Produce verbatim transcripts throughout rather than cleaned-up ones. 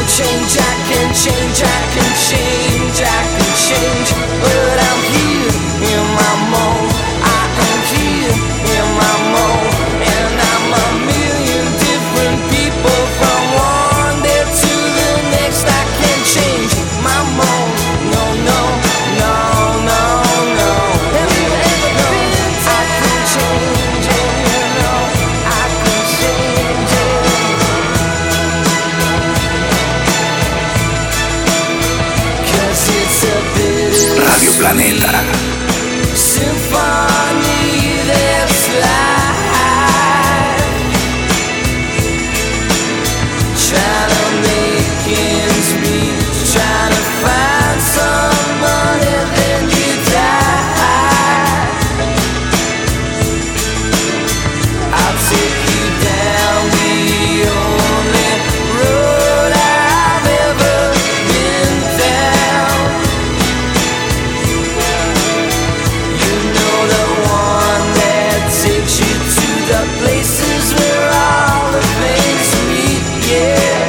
change, I can change, I can change, I can change. But I'm here in my mode, I am here in my mode. And I'm a million different people from one day to the next. I can't change my mode, no, no, no, no, no. Have you ever been I can change it, you know, I can change it. Cause it's a bit Radio Planeta. Symphony that's life, trying to make ends meet, trying to find some money, then you die. I'll take you down the only road I've ever been down. You know, the one that takes you to the places where all the things meet, yeah.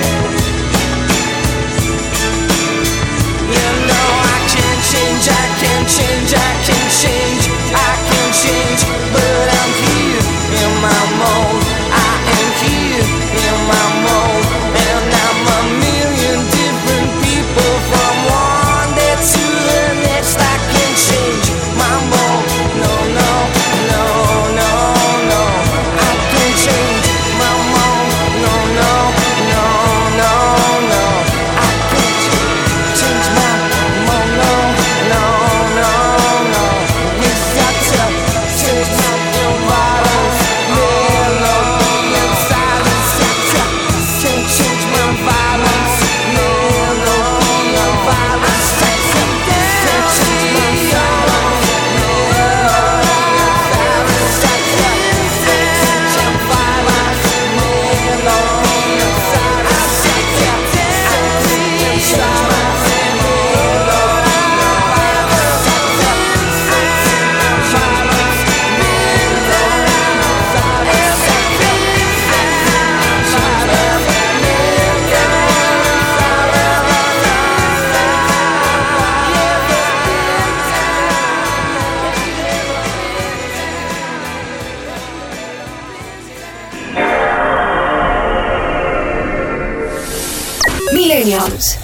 You know I can change, I can change, I can change, I can change. But I'm here in my mode, I am here in my mode. And I'm a million different people from one day to the next. I can change my mode, no, no, no, no, no. I can change my mode, no, no, no, no, no. I can change my mode, no, no, no, no. It's got to change my violence, melody and silence. Got to change my violence, melody and violence. Got to change my violence, melody and violence. Got to change my violence, melody and silence. Got to change my Millennials.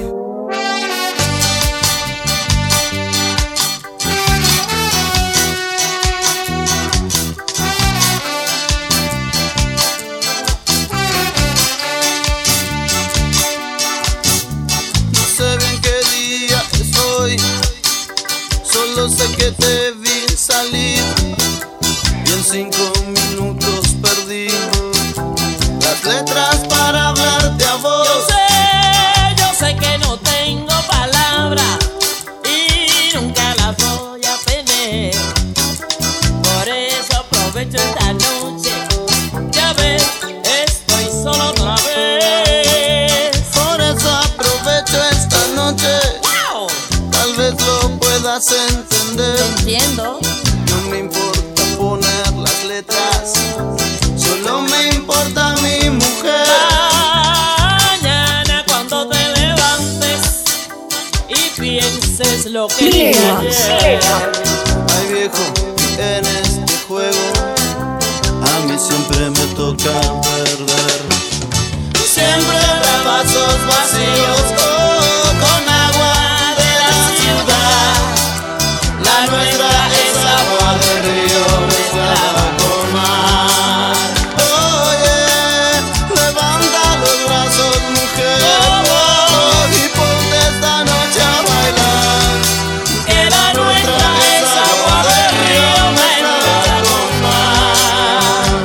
No sé bien qué día es hoy, solo sé que te vi salir y en cinco minutos perdí las letras para hablarte a vos. Yo sé, yo sé que no tengo palabras y nunca las voy a tener. Por eso aprovecho esta noche. Ya ves, estoy solo otra vez. Por eso aprovecho esta noche, ¡Wow! tal vez lo puedas entender. Entiendo. No me importa poner las letras, solo me importa mi mujer. Mañana cuando te levantes y pienses lo que Millennials. dije ayer. Ay viejo, en este juego a mí siempre me toca perder. Siempre de vasos vacíos, oh, con agua de la ciudad. La nuestra es agua de río mezclada con mar. Oye, levanta los brazos, mujer, oh, y ponte esta noche a bailar. Que la nuestra es agua de río mezclada con mar.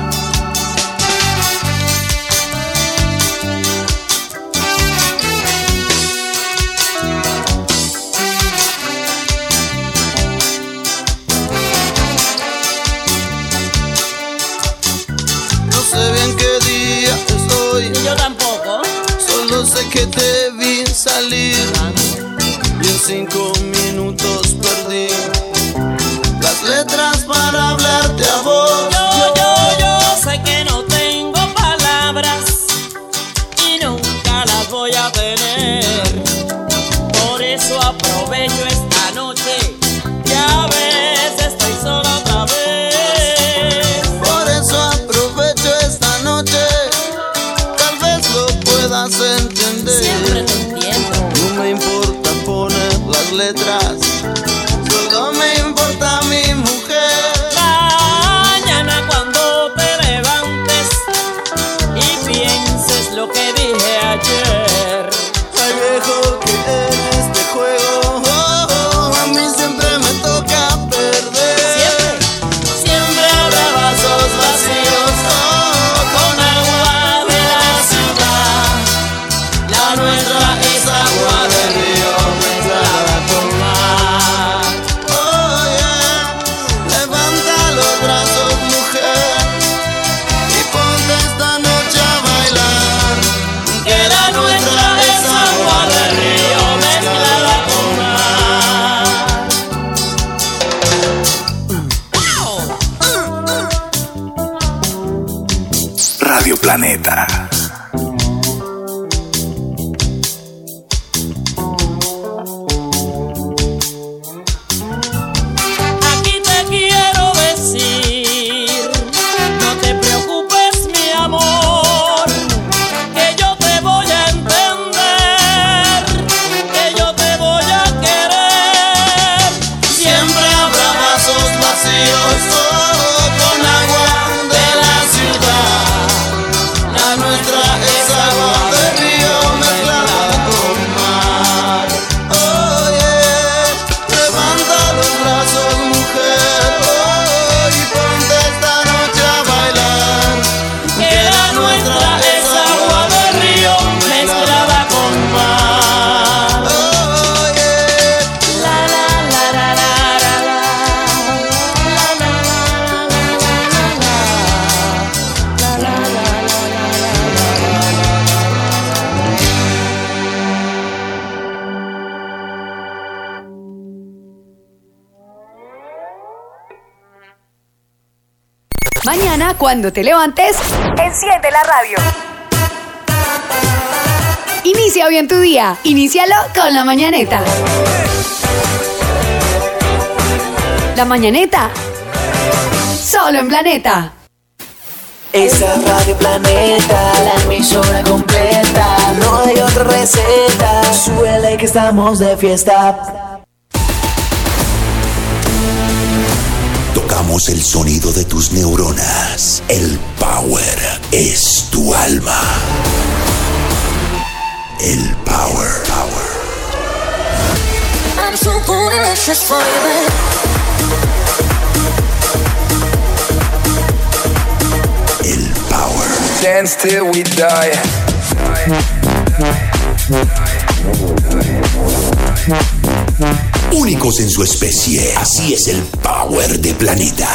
No sé bien qué día es hoy, Yo tampoco. solo sé que te vi salir y en cinco minutos perdí las letras para hablarte a vos. Yo, yo, yo sé que no tengo palabras y nunca las voy a tener. Por eso aprovecho esta noche, ya ves, estoy sola otra vez. Por eso aprovecho esta noche, tal vez lo puedas entender. Siempre te entiendo. No me importa poner las letras, solo me importa mi mujer. Mañana cuando te levantes y pienses lo que dije ayer. Ay, viejo, que en este juego oh, oh, a mí siempre me toca perder. Siempre, siempre habrá vasos vacíos Oh, con agua de la ciudad. La nuestra es agua de río mezclada con mar. oh, yeah. Levanta los brazos, mujer, y ponte esta noche a bailar. Que la nuestra es agua de río mezclada con mar. Radio Planeta. Aquí te quiero decir, no te preocupes mi amor, que yo te voy a entender, que yo te voy a querer. Siempre habrá vasos vacíos oh, con agua de la ciudad. La nuestra es agua de río mezclada con mar. Oh, yeah. Levanta los brazos, mujer, oh, y ponte esta noche a bailar. Que la nuestra es agua de río mezclada con mar. Oh, yeah. La la la la la la la. La la la la la la la. La la la la Mañana, cuando te levantes, enciende la radio. Inicia bien tu día. Inícialo con La Mañaneta. La Mañaneta. Solo en Planeta. Esa Radio Planeta, la emisora completa. No hay otra receta. Súbele que estamos de fiesta. Tocamos el sonido de tus neuronas. El power es tu alma. El power. Power. I'm so delicious for you, babe. El power. Dance till we die. Únicos en su especie. Así es el power de Planeta.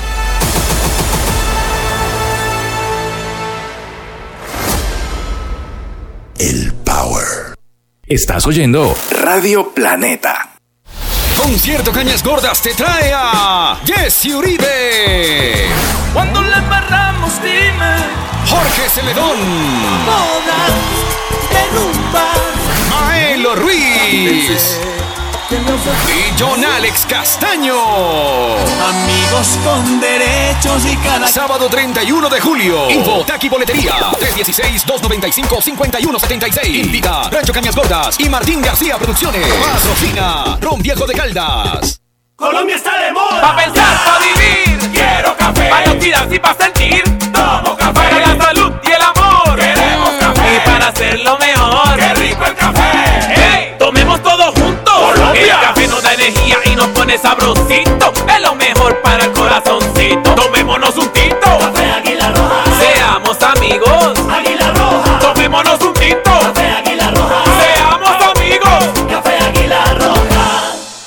El power. Estás oyendo Radio Planeta. Concierto Cañas Gordas te trae a Jesse Uribe, Cuando la embarramos, dime. Jorge Celedón, Bodas de rumba. Maelo Ruiz y John Alex Castaño. Amigos con derechos y cada... Sábado treinta y uno de julio. Info, Taqui Boletería. tres uno seis, dos nueve cinco, cinco uno siete seis. Invita Rancho Cañas Gordas y Martín García Producciones. Patrocina Ron Viejo de Caldas. Colombia está de moda. Pa' pensar, pa' vivir, Quiero café. para oxidarse y pa' sentir, Tomo café. para la salud y el amor, Queremos café. y para hacerlo mejor. ¡Qué rico el café! ¡Hey! Tomemos todos juntos. Colombia. El café nos da energía y nos pone sabrosito. Es lo mejor para el corazoncito. Tomémonos un tito. Café Águila Roja. Seamos amigos. Águila Roja. Tomémonos un tito. Café Águila Roja. Seamos amigos. Café Águila Roja.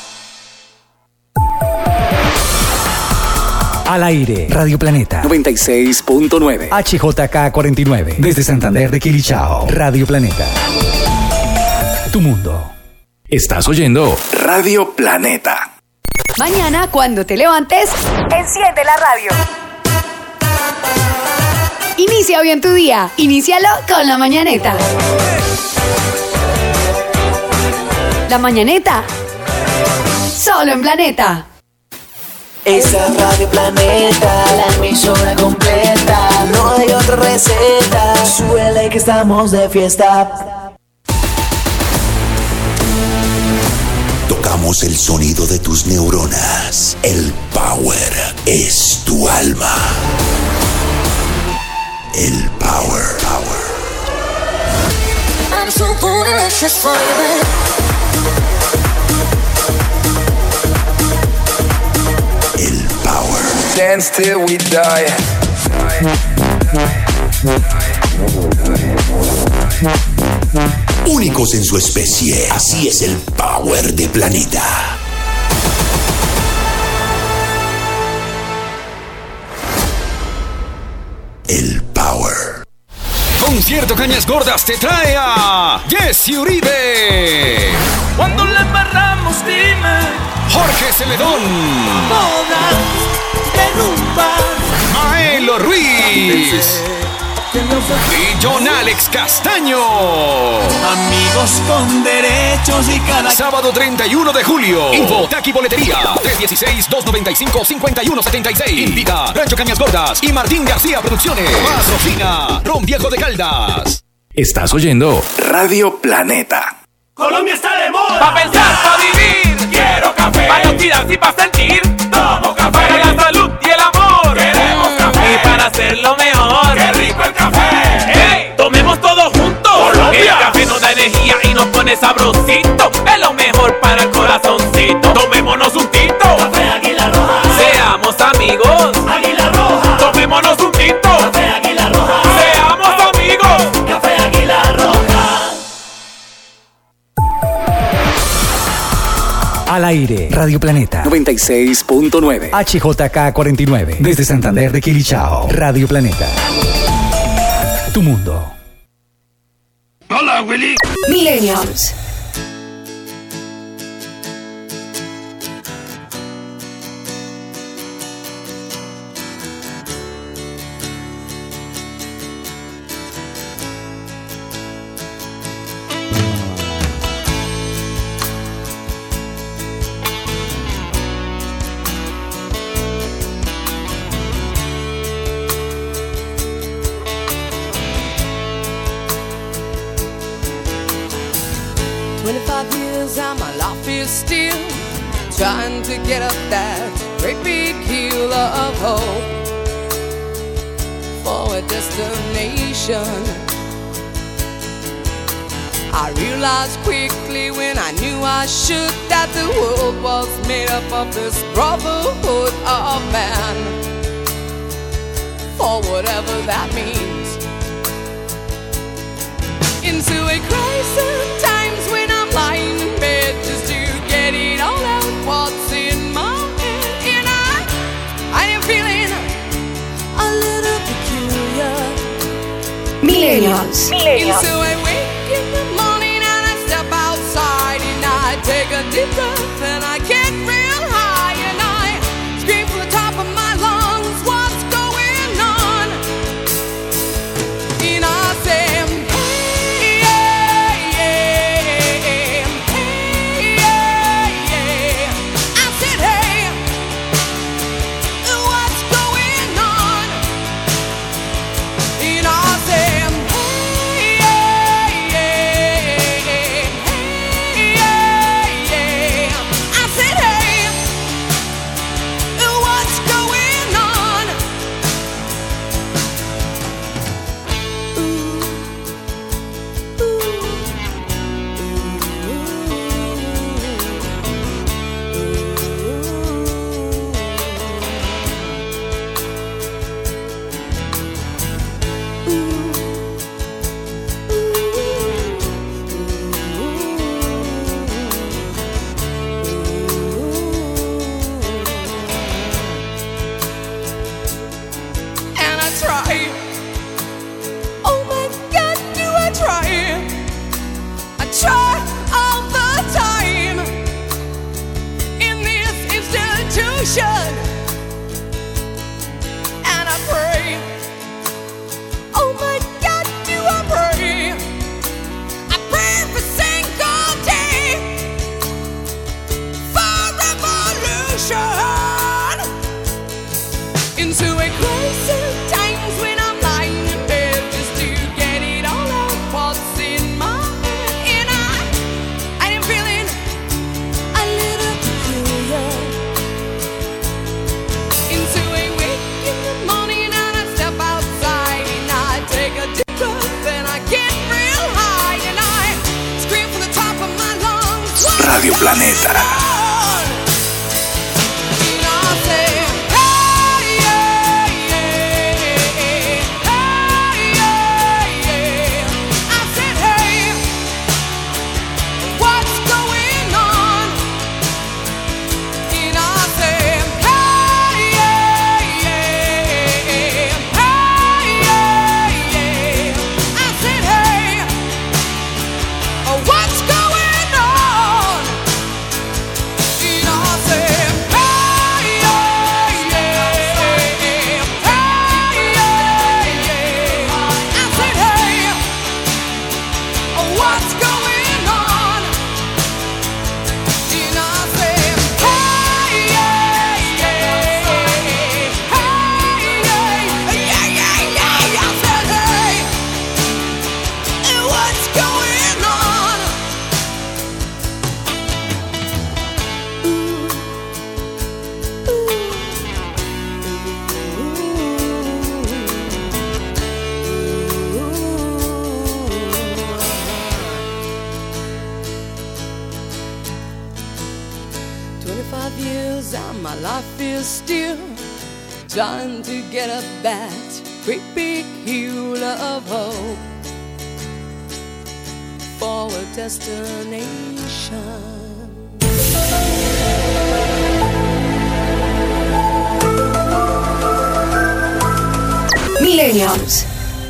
Al aire, Radio Planeta noventa y seis punto nueve, H J K cuarenta y nueve, desde Santander de Quilichao. Radio Planeta, tu mundo. Estás oyendo Radio Planeta. Mañana, cuando te levantes, enciende la radio. Inicia bien tu día. Inícialo con La Mañaneta. La Mañaneta. Solo en Planeta. Esa Radio Planeta, la emisora completa. No hay otra receta. Súbele que estamos de fiesta. Tocamos el sonido de tus neuronas. El power es tu alma. El power, power. I'm so delicious for you. El power. Dance till we die. Únicos en su especie. Así es el power de Planeta. El power. Concierto Cañas Gordas te trae a Jesse Uribe. Cuando le embarramos, dime. Jorge Celedón. Bodas derrumbar. Maelo Ruiz. Y John Alex Castaño. Amigos con derechos y cada... Sábado treinta y uno de julio. Info, Taqui Boletería. tres uno seis, dos nueve cinco, cinco uno siete seis. Invita Rancho Cañas Gordas y Martín García Producciones. Patrocina Ron Viejo de Caldas. Estás oyendo Radio Planeta. Colombia está de moda. Pa' pensar, pa' vivir. Quiero café. Pa' no tirarse y pa' sentir. Tomo café. Para la salud y el amor. Queremos café. Y para hacerlo mejor. ¡Qué rico el café! ¡Hey! Tomemos todos juntos. Colombia. El café nos da energía y nos pone sabrosito. Es lo mejor para el corazoncito. Tomémonos un tinto. Café Águila Roja. Seamos amigos. Águila Roja. Tomémonos un tinto. Café Águila Roja. Seamos amigos. Café Águila Roja. Al aire, Radio Planeta noventa y seis punto nueve, H J K cuarenta y nueve, desde Santander de Quilichao. Radio Planeta. Tu mundo. Hola, Willy. Millennials. twenty-five years and my life is still trying to get up that great big hill of hope for a destination. I realized quickly when I knew I should that the world was made up of this brotherhood of man, for whatever that means. Into a crisis times when I'm lying in bed just to get it all out what's in my head. And I, I am feeling a little peculiar. Millennials. And so I wake in the morning and I step outside and I take a deep breath and I get real high and I scream from the top of my lungs, what's going on? And I say, Radio Planeta. Trying to get up that great big hill of hope for a destination. Millennials.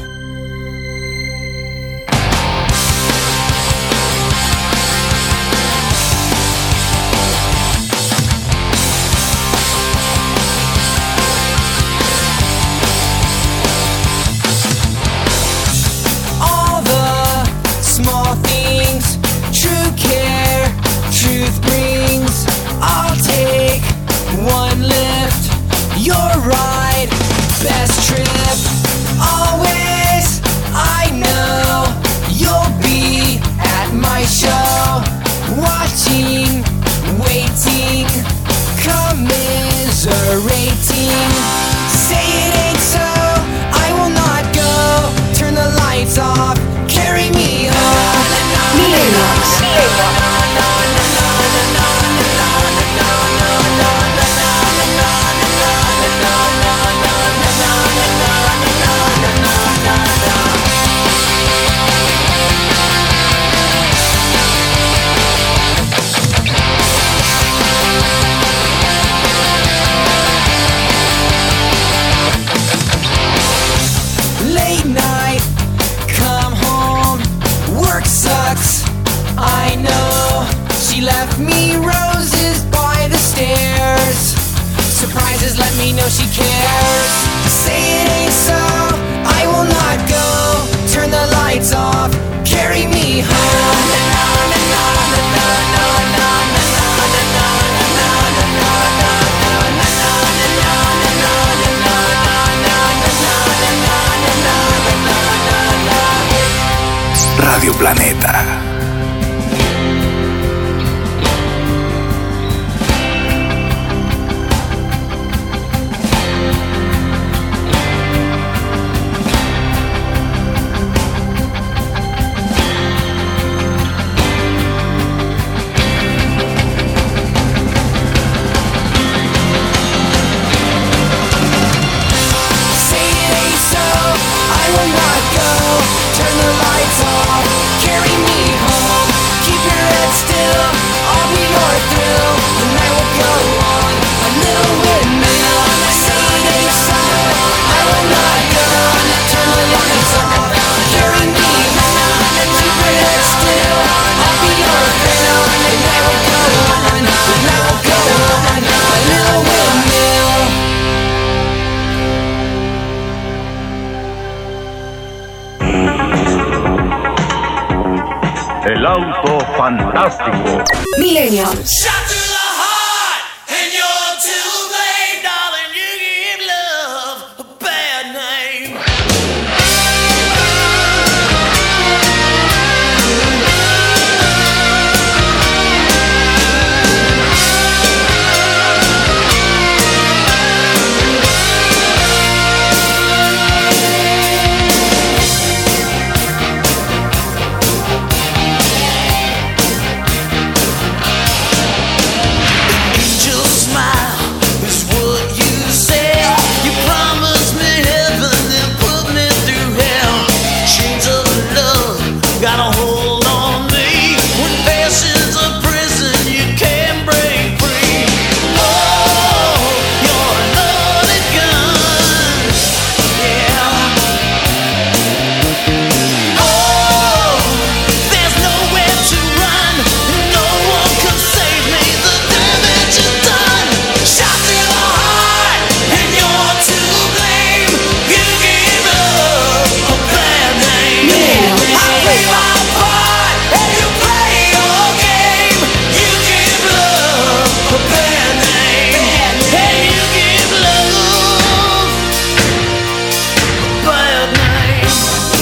Radio Planeta. El auto fantástico. Millennials. hold on me. When passion's a prison, you can't break free. Oh, you're a loaded gun. Yeah. Oh, there's nowhere to run. No one can save me. The damage is done. Shot through the heart, and you're to blame. You gave love a bad name. I play my part, and you play your game. You give love a bad name, and you give love a bad name.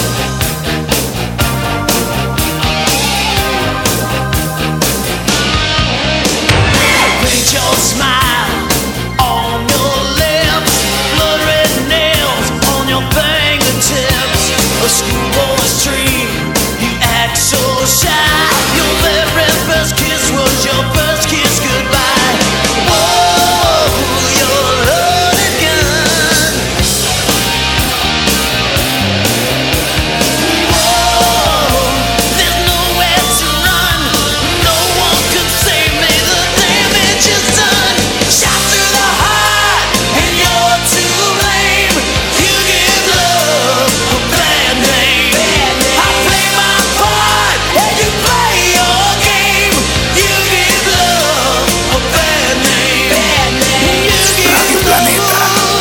Paint your smile on your lips, blood red nails on your fingertips. A schoolboy's dream, you act so shy. Your very first kiss was your first kiss goodbye. Whoa, you're a loaded gun. Whoa, there's nowhere to run. No one can save me. The damage is done. Shot through the heart, and you're to blame. You give love a bad name. I play my part, and you play your game. You give love a bad name. You give love.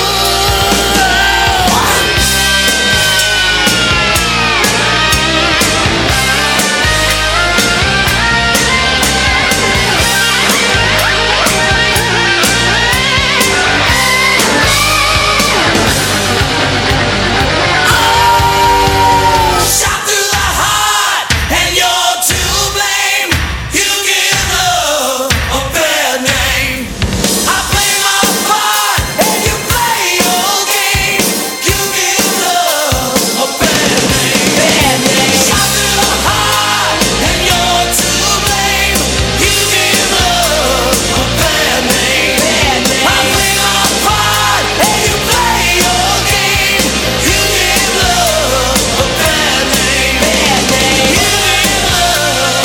Shot through the heart, and you're to blame. You give love a bad name. I play my part, and you play your game. You give love a bad name. Shot through the heart, and you're to blame. You give love a bad name. I play my part, and you play your game. You give love a bad name. You give love.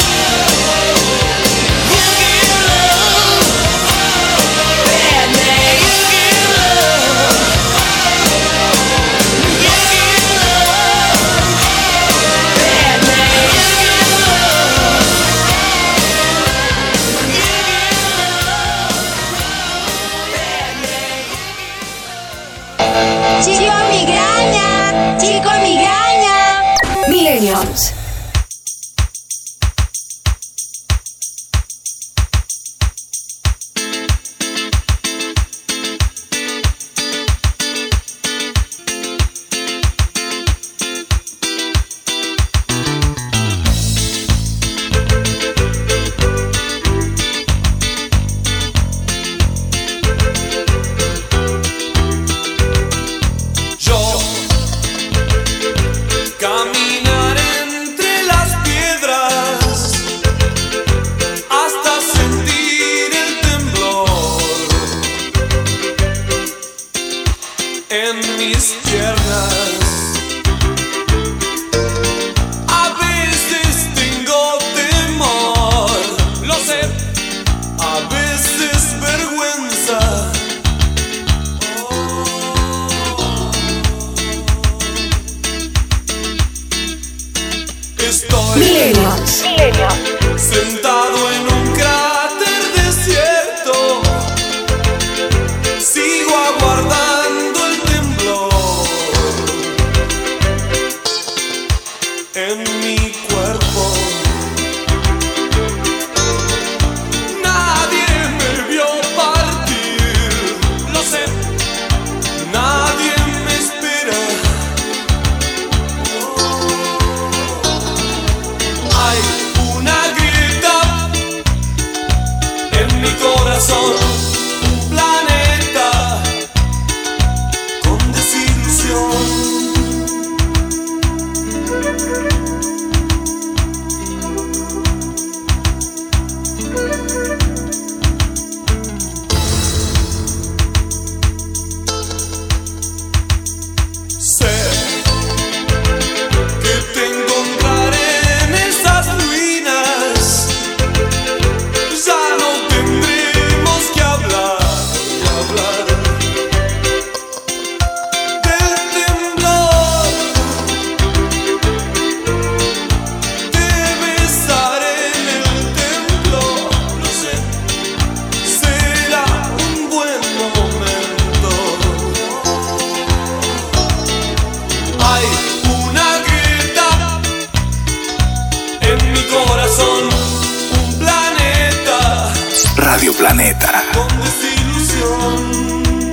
You give love. Bad name. You give love. You give love. Bad name. You give love. Chico migraña, chico migraña. Millennials. Yo caminar entre las piedras hasta sentir el temblor en mis piernas. A veces tengo temor, lo sé, a veces vergüenza. Estoy Millennials. sentado en un cráter desierto. Sigo aguardando el temblor en mi cuerpo. Nadie me vio partir, lo sé. Nadie me espera. Hay una grieta Radio Planeta. Con desilusión.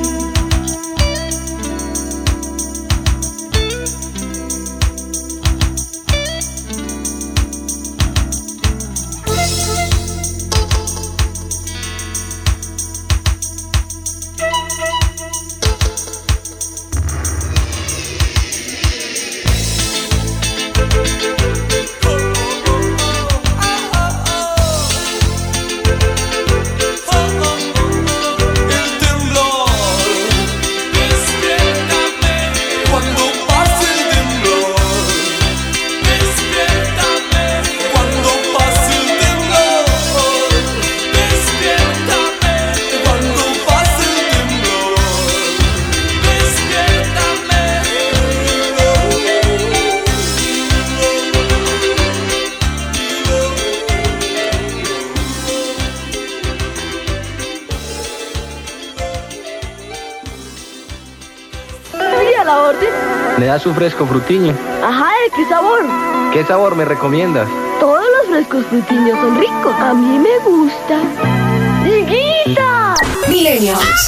¿Me das un fresco frutiño? Ajá, ¿de qué sabor? ¿Qué sabor me recomiendas? Todos los frescos frutiños son ricos. A mí me gusta. ¡Higuita! Millennials.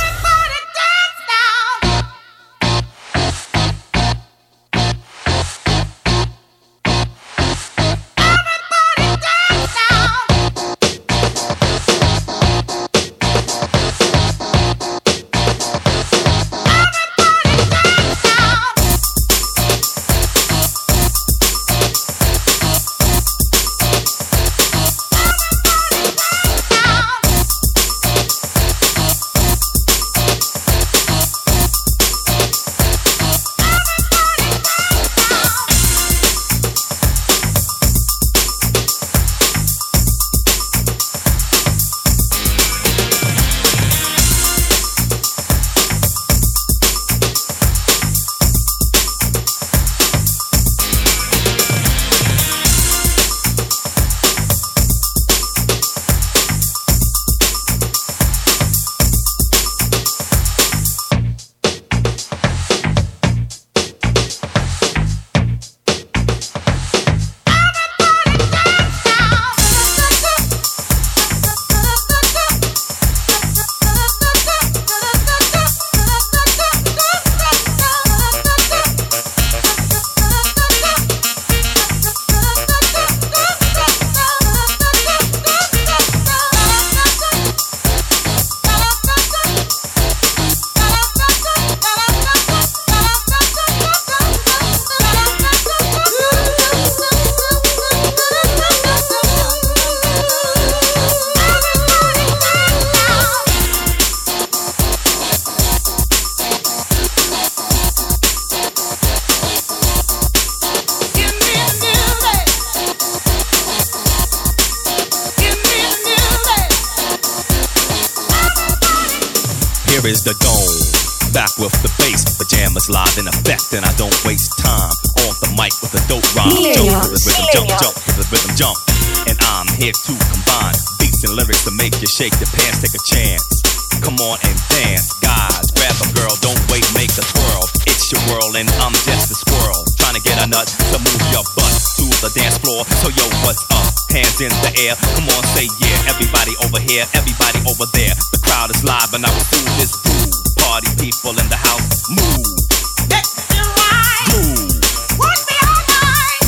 Is the dome back with the bass, pajamas live in effect, and I don't waste time on the mic with a dope rhyme. Jump to the rhythm, jump, jump to the rhythm, jump, and I'm here to combine beats and lyrics to make you shake your pants. Take a chance, come on and dance, guys. Grab a girl, don't wait, make a twirl. It's your world, and I'm just a squirrel trying to get a nut to move your butt to the dance floor. So yo, what's up? Hands in the air, come on, say yeah. Everybody over here, everybody over there. The crowd is live, and I will do this groove. Party people in the house, move. Get me right. Groove. Work me all night.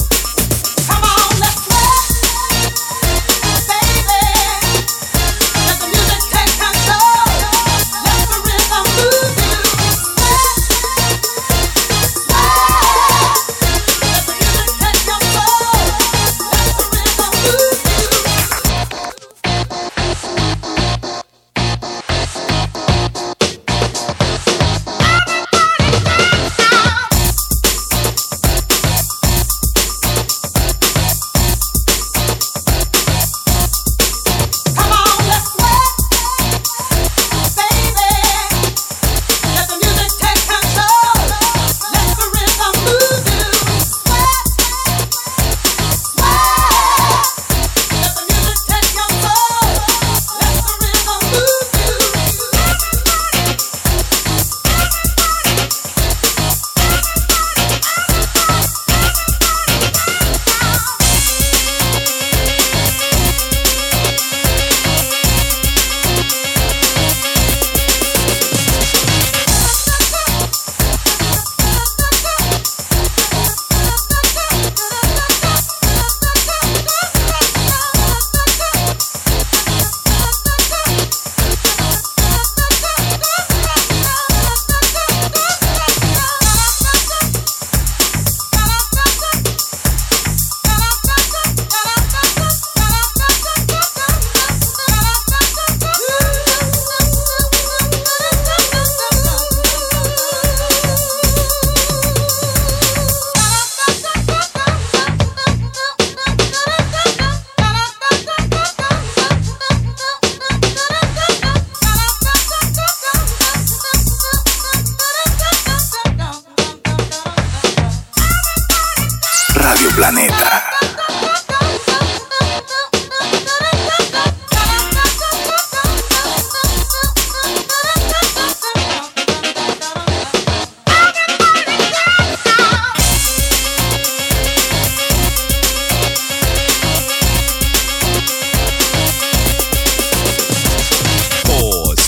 Come on, let's work, baby. Let the music take control. Let the rhythm move you. Sweat, sweat. Let the music take control. Let the rhythm move you. Everybody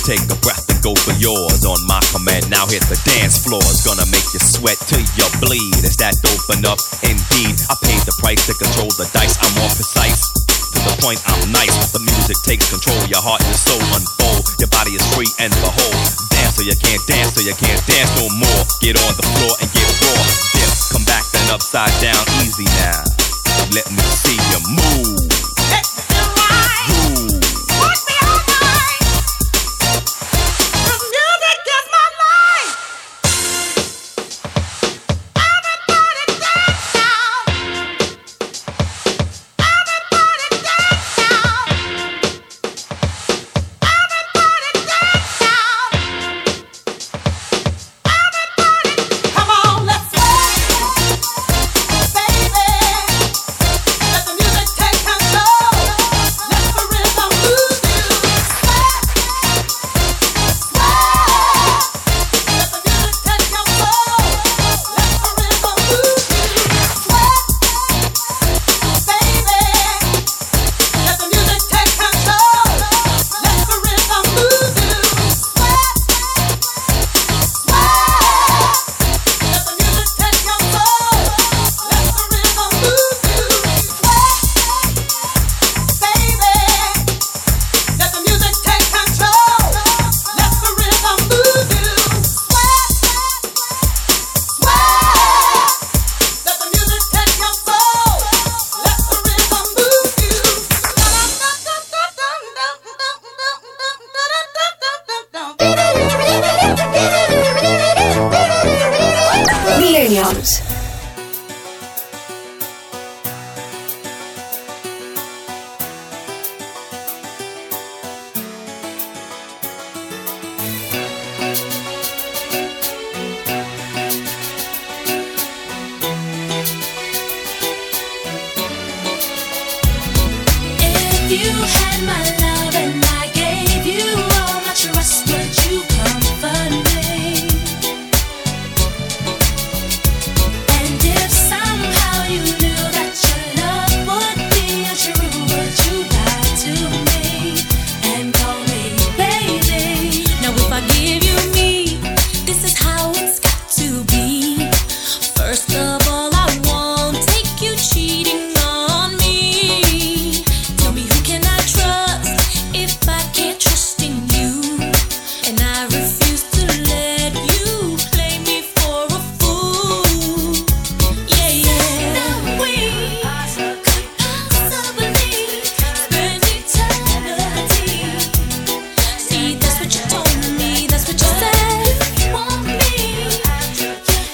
take a breath and go for yours. On my command, now hit the dance floor. It's gonna make you sweat till you bleed. Is that dope enough? Indeed, I paid the price to control the dice. I'm more precise. To the point, I'm nice. The music takes control. Your heart and your soul unfold. Your body is free and behold. Dance till you can't dance till you can't dance no more. Get on the floor and get raw. Dip, come back then upside down. Easy now. Let me see you move. Let me ride. Move. Put me all night. The music is my life. Everybody dance now. Everybody dance now. Everybody dance now. Everybody, come on, let's go, baby. Let the music take control. Let the rhythm move you. Sweat, sweat. Let the music take control. Let the rhythm move you. Sweat, baby. Let the music take control. Let the rhythm move you. Sweat, sweat. Let the music take control. Let the rhythm move you. Sweat, baby. Let the music take control. Let the rhythm move you. Sweat, sweat. Let the music take control. Let the rhythm move you. Millennials. If you had my love and I gave you all my trust, would you comfort me? And if somehow you knew that your love would be untrue, would you lie to me and call me baby? Now if I give you me, this is how it's got to be. First of all, I won't take you cheating on me. Tell me, who can I trust if I can't trust in you? And I refuse to let you play me for a fool. Yeah, yeah. Now we could possibly spend eternity. See, that's what you told me, that's what you said. You want me, you have to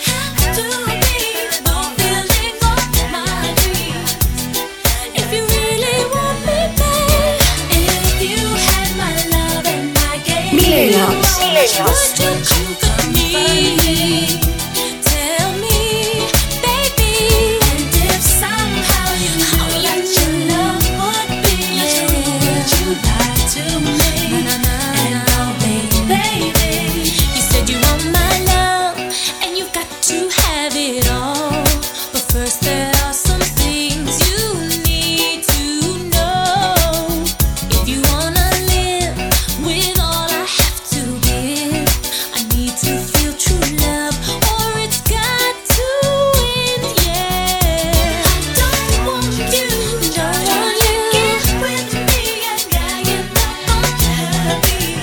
be the feeling of my dreams. If you really want me, babe, if you had my love and I gave Millennials. you, would you comfort me? Tell me, baby. And if somehow you knew that your love would be untrue, would you lie to me and call me baby? You said you want my love and you've got to have it all. But first there are some things you need to know. If you wanna live with all I have to give, I need to feel true love or it's got to end, yeah. I don't want you, don't want you get with me and get up unhappy.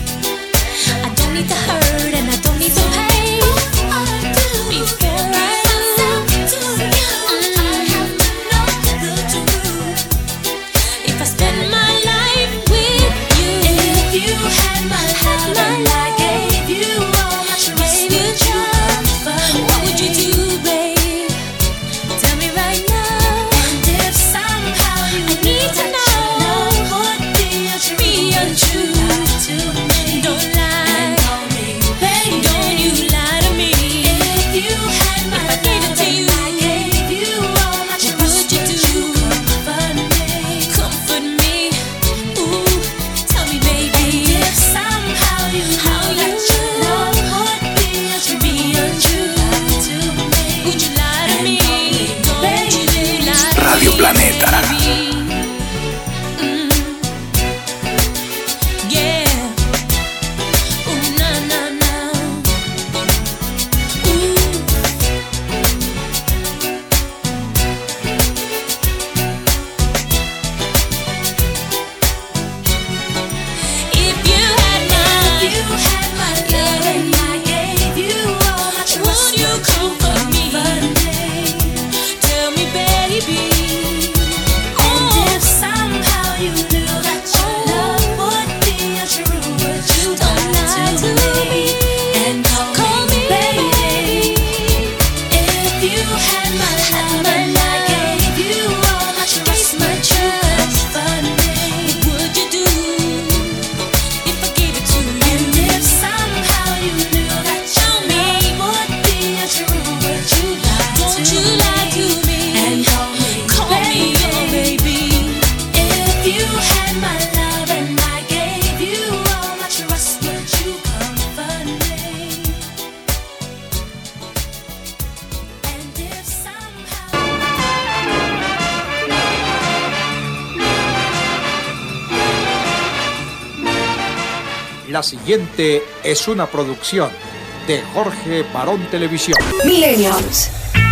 I don't need the hurt and I don't need the pain. All I do before I love to you, I have to know the truth. If I spend my life with you, if you had my love and I gave you all my trust, would you comfort me? What would you do, babe? Tell me right now. And if somehow you need to know would be untrue to me, don't lie, don't you lie to me. If you had my if I gave it to you, I gave you all my trust, what would you do? Comfort me, comfort me. Ooh, tell me, baby. And if somehow you know that your love would be untrue to me, would you lie to me? Don't you lie to Radio Planeta. me. Mm. Yeah. La siguiente es una producción de Jorge Barón Televisión. Millennials.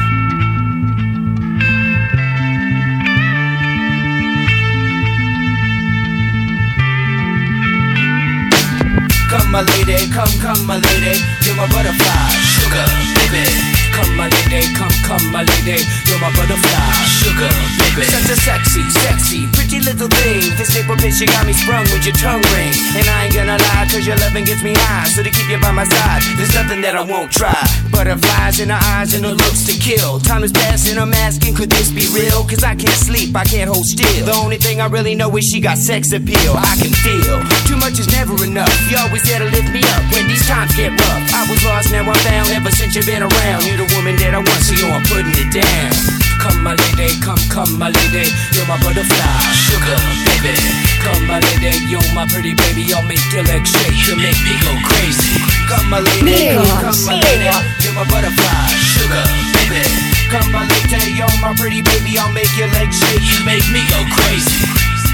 Come my lady, come, come my lady, you're my butterfly, sugar, baby. Come my lady, come, come my lady, you're my butterfly, sugar, baby. Such a sexy, sexy, pretty little thing. This nipple bitch, you got me sprung with your tongue ring. And I ain't gonna lie, cause your loving gets me high. So to keep you by my side, there's nothing that I won't try. Butterflies in her eyes and her looks to kill. Time is passing, I'm asking, could this be real? Cause I can't sleep, I can't hold still. The only thing I really know is she got sex appeal. I can feel, too much is never enough. You always there to lift me up when these times get rough. I was lost, now I'm found, ever since you've been around. You're the woman that I want, so yo, I'm putting it down. Come my lady, come, come my lady, you're my butterfly, sugar, baby. Come my lady, you're my pretty baby, I'll make your legs shake, you make me go crazy. Come my lady, come, come my lady, you're my butterfly, sugar, baby. Come my lady, you're my pretty baby, I'll make your legs shake, you make me go crazy.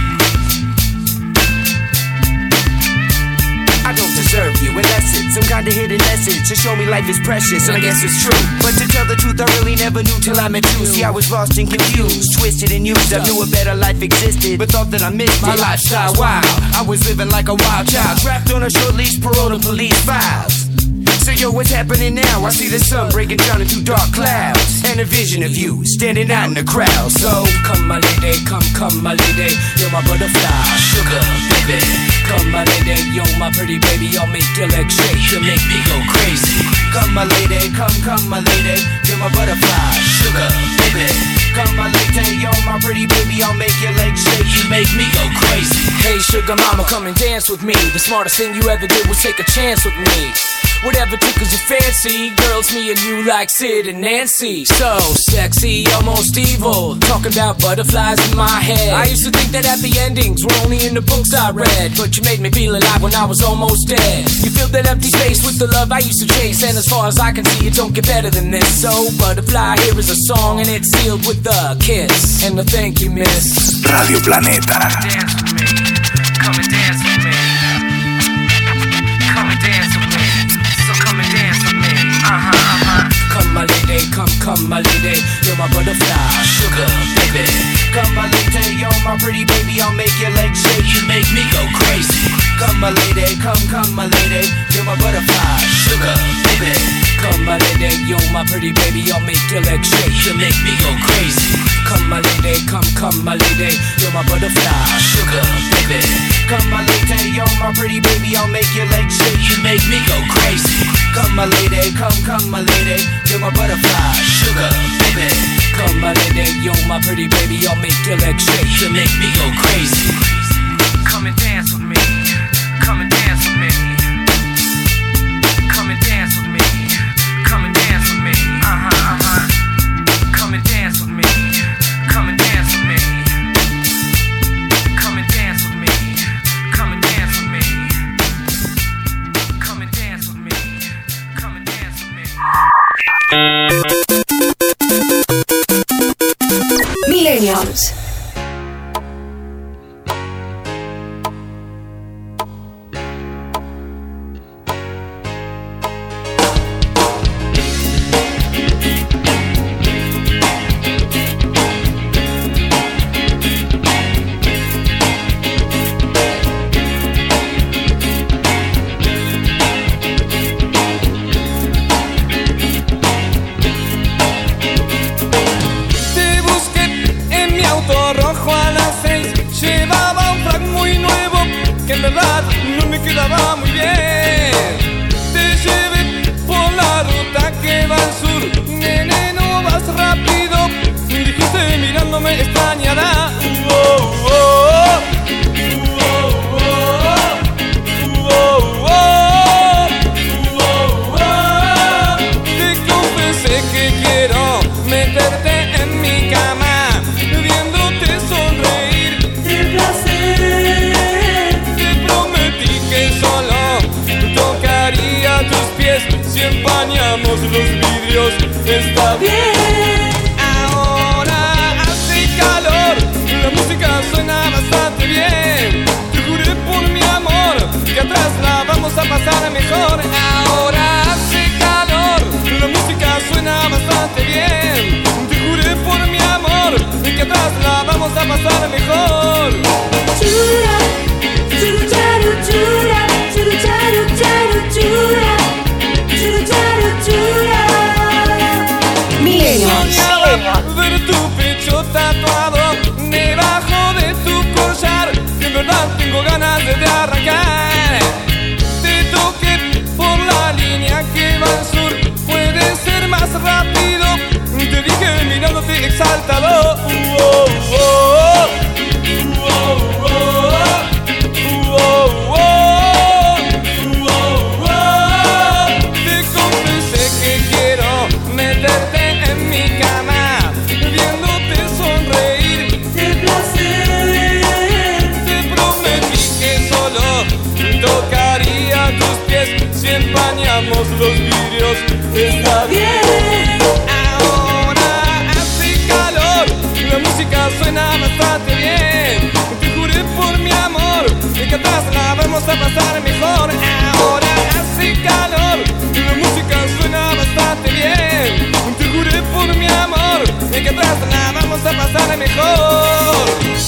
I don't deserve you unless it's some kind of hidden message to show me life is precious, and I guess it's true. But to tell the truth, I really never knew till I met you. See, I was lost and confused, twisted and used. I knew a better life existed, but thought that I missed my lifestyle. Wow, I was living like a wild child, trapped on a short leash, parole to police files. So yo, what's happening now? I see the sun breaking down into dark clouds, and a vision of you standing out in the crowd. So come my lady, come, come my lady, you're my butterfly, sugar, baby. Come my lady, you're my pretty baby, I'll make your legs shake, you make me go crazy. Come my lady, come, come my lady, you're my butterfly, sugar, baby. Come my lady, you're my pretty baby, I'll make your legs shake, you make me go crazy. Hey sugar mama, come and dance with me. The smartest thing you ever did was take a chance with me. Whatever tickles your fancy, girls, me and you like Sid and Nancy. So sexy, almost evil, talking about butterflies in my head. I used to think that happy endings were only in the books I read, but you made me feel alive when I was almost dead. You filled that empty space with the love I used to chase, and as far as I can see, it don't get better than this. So butterfly, here is a song, and it's sealed with a kiss and a thank you, miss. Radio Planeta. Dance with me, come and dance with me. Come and dance with me. Come and dance with me, uh-huh, uh-huh. Come my lady, come, come my lady, you're my butterfly, sugar, baby. Come my lady, you're my pretty baby, I'll make your legs shake, you make me go crazy. Come my lady, come, come my lady, you're my butterfly, sugar, baby. Come my lady, you're my pretty baby, I'll make your legs shake, you make me go crazy. Come my lady, come, come my lady, you're my butterfly, sugar, baby. Come my lady, you're my pretty baby, I'll make your legs shake, you make me go crazy. Come my lady, come, come my lady, you're my butterfly, sugar, baby. Come my lady, you're my pretty baby, I'll make your legs shake, you make me go crazy. Come and dance with me, come and dance with me. Come and dance with me, come and dance with me, uh-huh, uh-huh. Come and dance with me, come and dance with me. Come and dance with me, come and dance with me. Come and dance with me, come and dance with me. Millennials. Está bien, ahora hace calor, la música suena bastante bien. Te juré por mi amor que atrás la vamos pasar mejor. Chura, churu charu chura, churu charu charu chura, churu charu chura. Millennials. Ver tu pecho tatuado debajo de tu collar, que en verdad tengo ganas de, de arrancar. Te toqué por la línea que va al sur, puede ser más rápido. Te dije mirándote exaltado. Uh, oh, oh. Uh, oh, oh. Uh, oh, oh. Uh, oh, oh. Te confesé que quiero meterte en mi cama, viéndote sonreír. ¡Qué placer! Te prometí que solo tocaría tus pies si empañamos los vidrios. Está bien. Ahora hace calor, la música suena bastante bien. Te juré por mi amor que atrás la vamos a pasar mejor. Ahora hace calor, la música suena bastante bien. Te juré por mi amor que atrás la vamos a pasar mejor.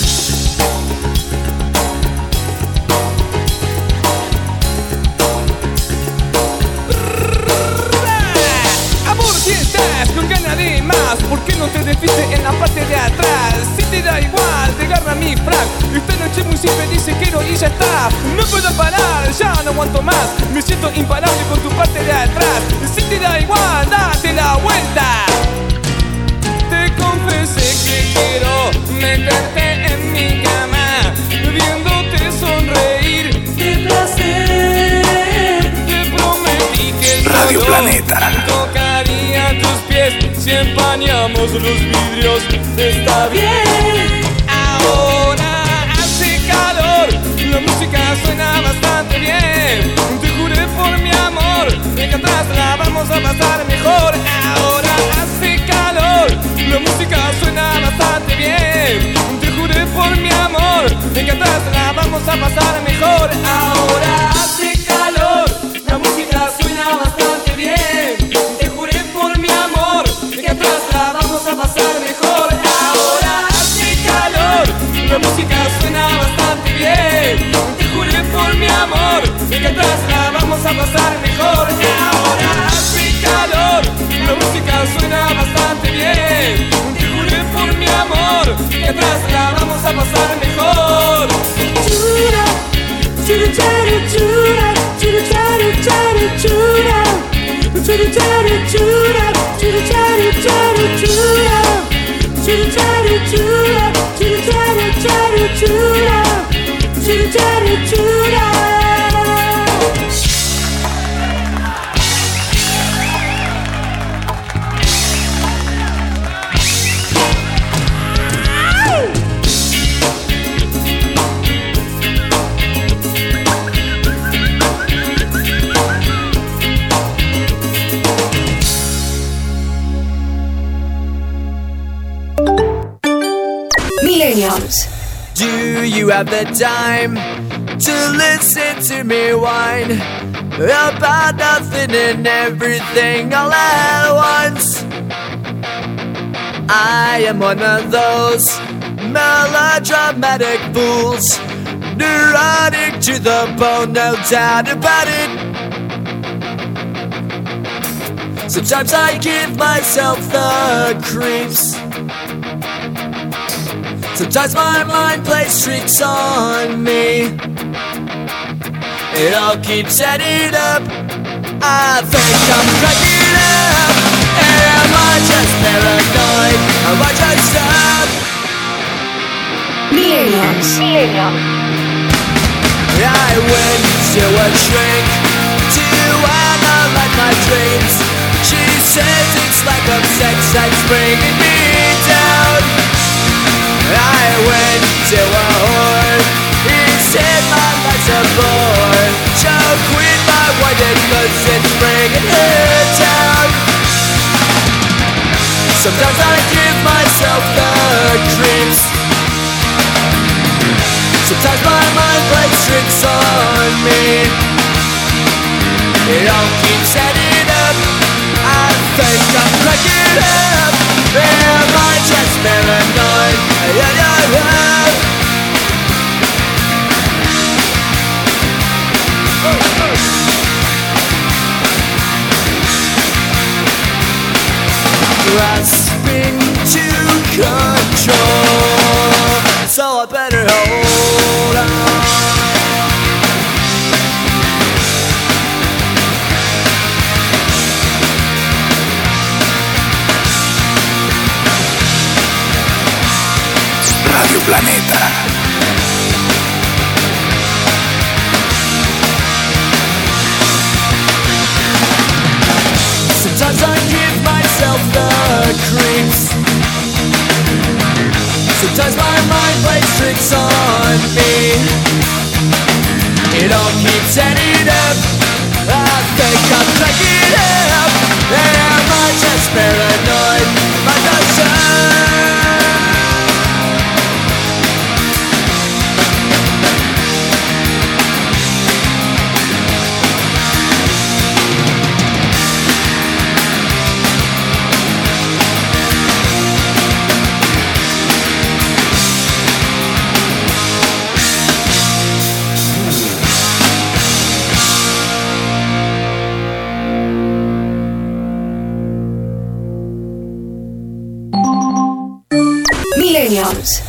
Amor, si estás con ganas de más, ¿por qué no te desviste en la parte de atrás? Si te da igual, te agarra mi frac. Esta noche muy simple dice quiero y ya está. No puedo parar, ya no aguanto más. Me siento imparable con tu parte de atrás. Si te da igual, date la vuelta. Te confesé que quiero meterte en mi cama, viéndote sonreír. ¡Qué placer! Te prometí que Radio solo Planeta. tocaría tus pies si empañamos los vidrios. Está bien. Ahora hace calor, la música suena bastante bien. Te juré por mi amor que atrás la vamos a pasar mejor. Ahora hace calor, la música suena bastante bien. Te juré por mi amor que atrás la vamos a pasar mejor. Ahora hace calor, la música suena bastante bien. Te juré por mi amor que atrás la vamos a pasar mejor. Ahora hace calor, la música suena bastante bien. Te juré por mi amor que atrás la vamos a pasar mejor. Ahora hace calor, la música suena bastante bien. Te juré por mi amor que atrás la vamos a pasar mejor. Chura, churu charu chura, churu charu charu chura, churu charu chura, churu charu charu chura, churu charu chura, churu charu charu chura, churu charu chura. Millennials. Do you have the time to listen to me whine about nothing and everything all at once? I am one of those melodramatic fools, neurotic to the bone, no doubt about it. Sometimes I give myself the creeps. Sometimes my mind plays tricks on me. It all keeps adding up. I think I'm cracking up. Am I just paranoid? Am I just up? Millennials. Millennials. I went to a shrink to analyze my dreams. She says it's lack of sex that's bringing me down. I went to a whore. He said my life's a bore. So quit my white cause it's bringing her down. Sometimes I give myself the creeps. Sometimes my mind plays tricks on me. It all keeps adding up. I think I'm cracking up. Am I just paranoid? Yeah, yeah, yeah. grasping to control. So I better hold on. Radio Planeta. Sometimes I give myself the creeps. Sometimes my mind plays tricks on me. It all keeps adding up. I think I'm cracking up. Am I just paranoid? My concern. Millennials.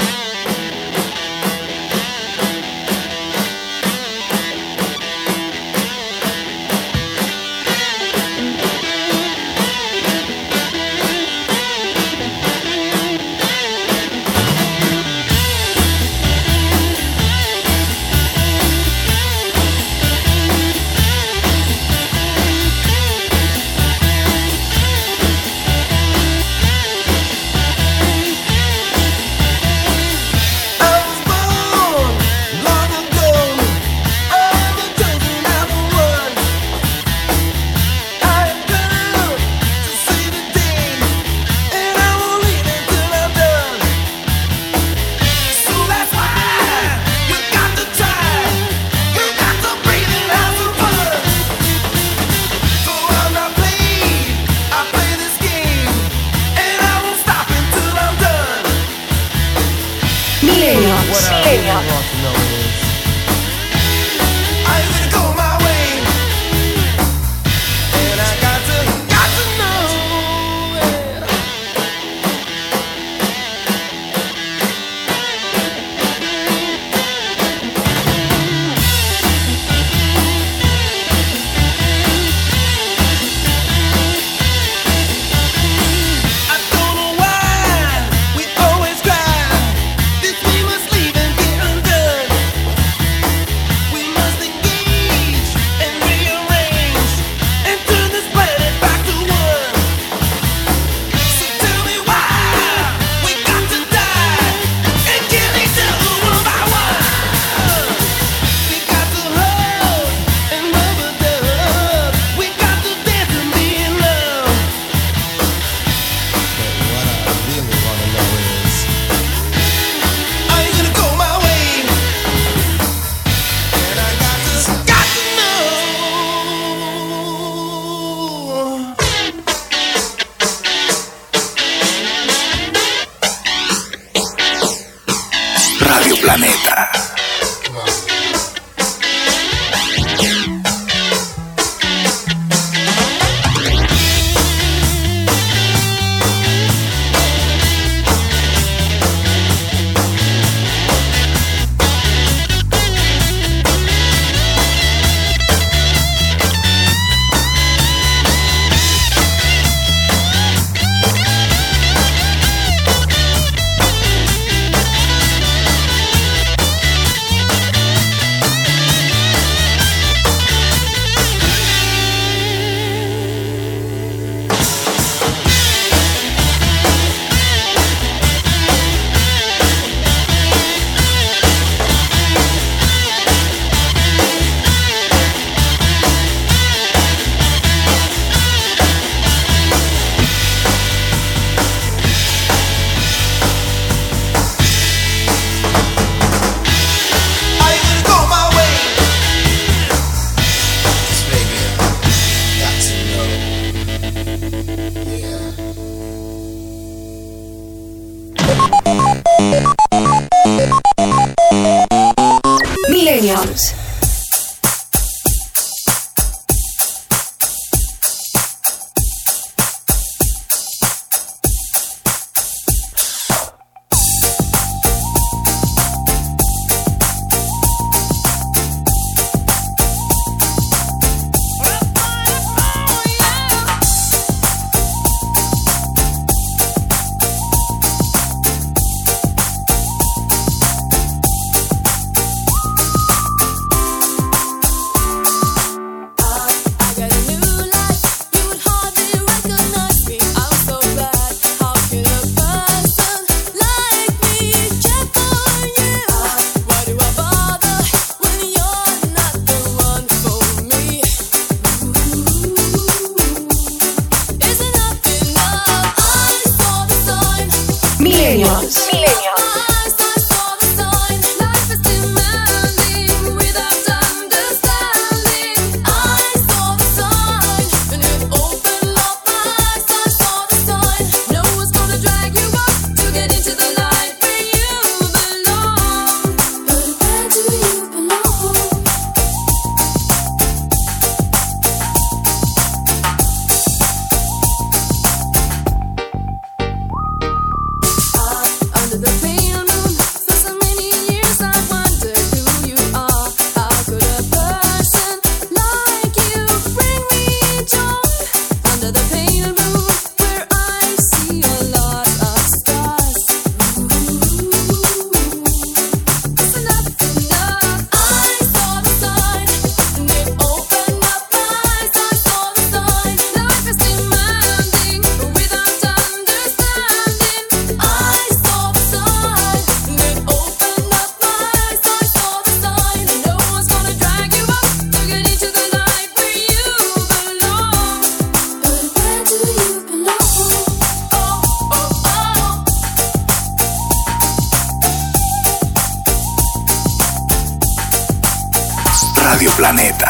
Planeta. Millennials. Radio Planeta.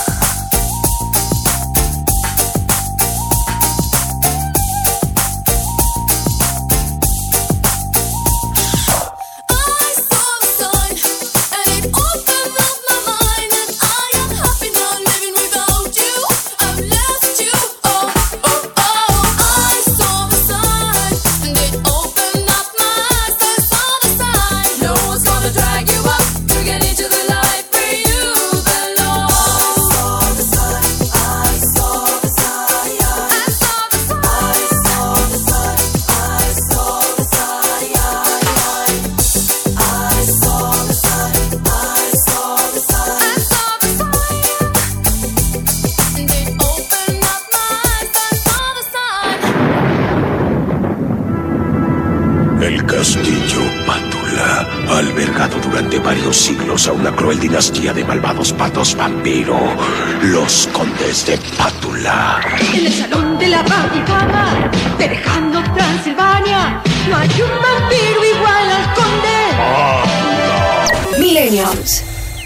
A una cruel dinastía de malvados patos vampiro, los condes de Pátula. En el salón de la Vaticana, de Lejano Transilvania, no hay un vampiro igual al conde. Millennials.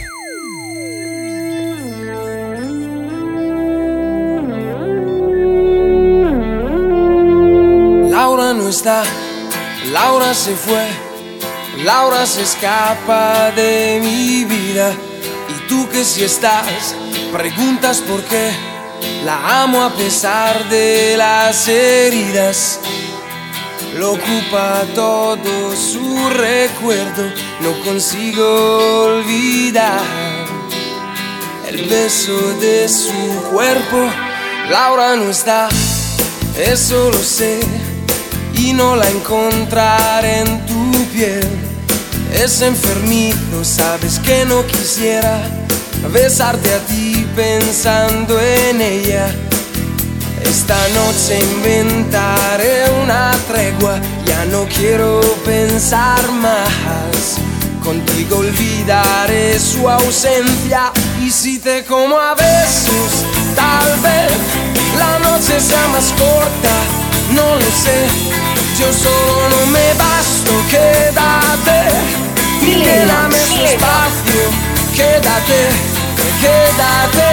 Laura no está, Laura se fue. Laura se escapa de mi vida. Y tú que si estás, preguntas por qué. La amo a pesar de las heridas. Lo ocupa todo su recuerdo. No consigo olvidar el beso de su cuerpo. Laura no está, eso lo sé. Y no la encontraré en tu piel. Es enfermizo, sabes que no quisiera besarte a ti pensando en ella. Esta noche inventaré una tregua, ya no quiero pensar más. Contigo olvidaré su ausencia. Y si te como a besos, tal vez la noche sea más corta, no lo sé. Yo solo no me basto, quédate. Y lléname su espacio, quédate, quédate.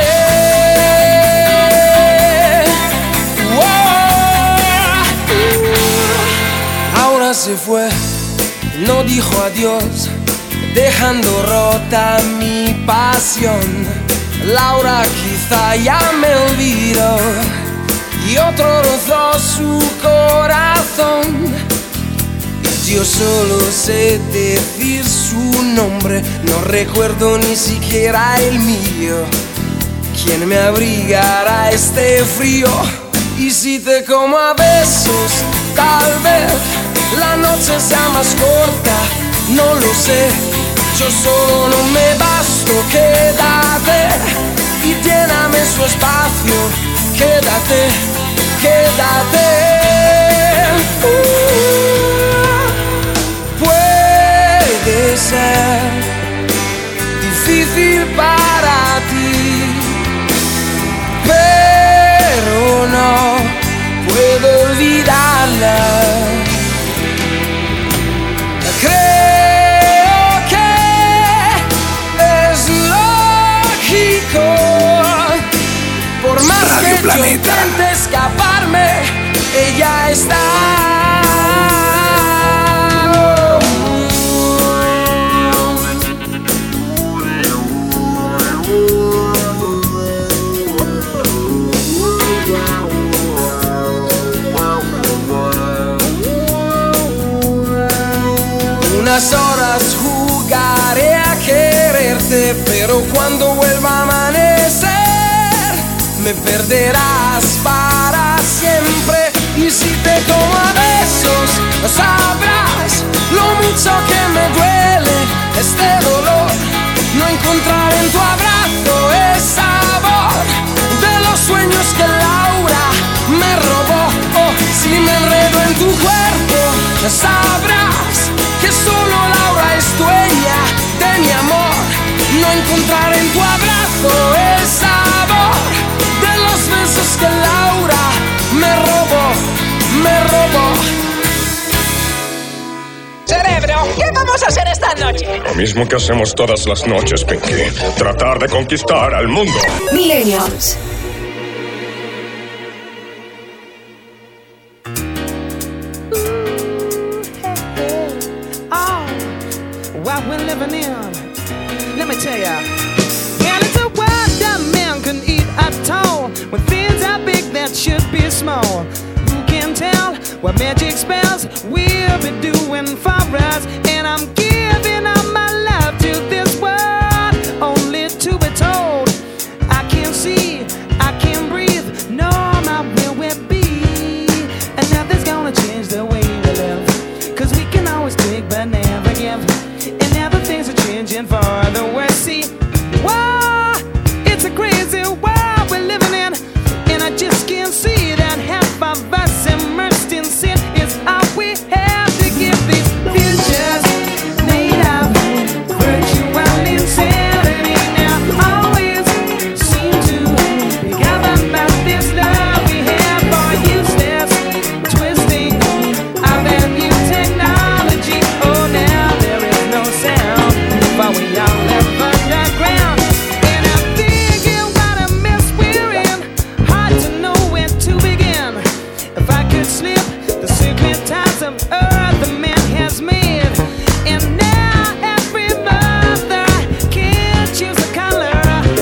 Wow. Ahora se fue, no dijo adiós, dejando rota mi pasión. Laura quizá ya me olvidó y otro rozó su corazón. Yo solo sé decir su nombre, no recuerdo ni siquiera el mío. ¿Quién me abrigará este frío? Y si te como a besos, tal vez la noche sea más corta, no lo sé. Yo solo no me basto, quédate y lléname su espacio, quédate, quédate. Uh. Puede ser difícil para ti, pero no puedo olvidarla. Creo que es lógico, por más Radio que Planeta. yo intente escaparme, ella está. Unas horas jugaré a quererte, pero cuando vuelva a amanecer me perderás para siempre. Y si te tomo a besos, sabrás lo mucho que me duele este dolor. No encontrar en tu abrazo el sabor de los sueños que Laura me robó. Oh, si me enredo en tu cuerpo, sabrás que solo Laura es dueña de mi amor. No encontrar en tu abrazo el sabor de los besos que Laura vamos a hacer esta noche? Lo mismo que hacemos todas las noches, Pinky. Tratar de conquistar al mundo. Millennials. Oh, what we're living in. Let me tell ya. Well, it's a world that man can eat at all. When things are big that should be small. Who can tell what magic spells we'll be doing for us? And I'm giving up my love to this world, only to be told I can't see, I can't breathe, no, my where we'll be. And nothing's gonna change the way we live, cause we can always take but never give. And now the things are changing for the worse. See, whoa, it's a crazy world we're living in, and I just can't see that half of us immersed in sin is all we have to give. These futures made of virtual insanity now always seem to be governed by this love we have for useless twisting of that new technology. Oh, now there is no sound, but we all live underground. And I'm thinking what a mess we're in, hard to know where to begin. If I could slip the secret ties of earth the man has made, and now every mother can choose a color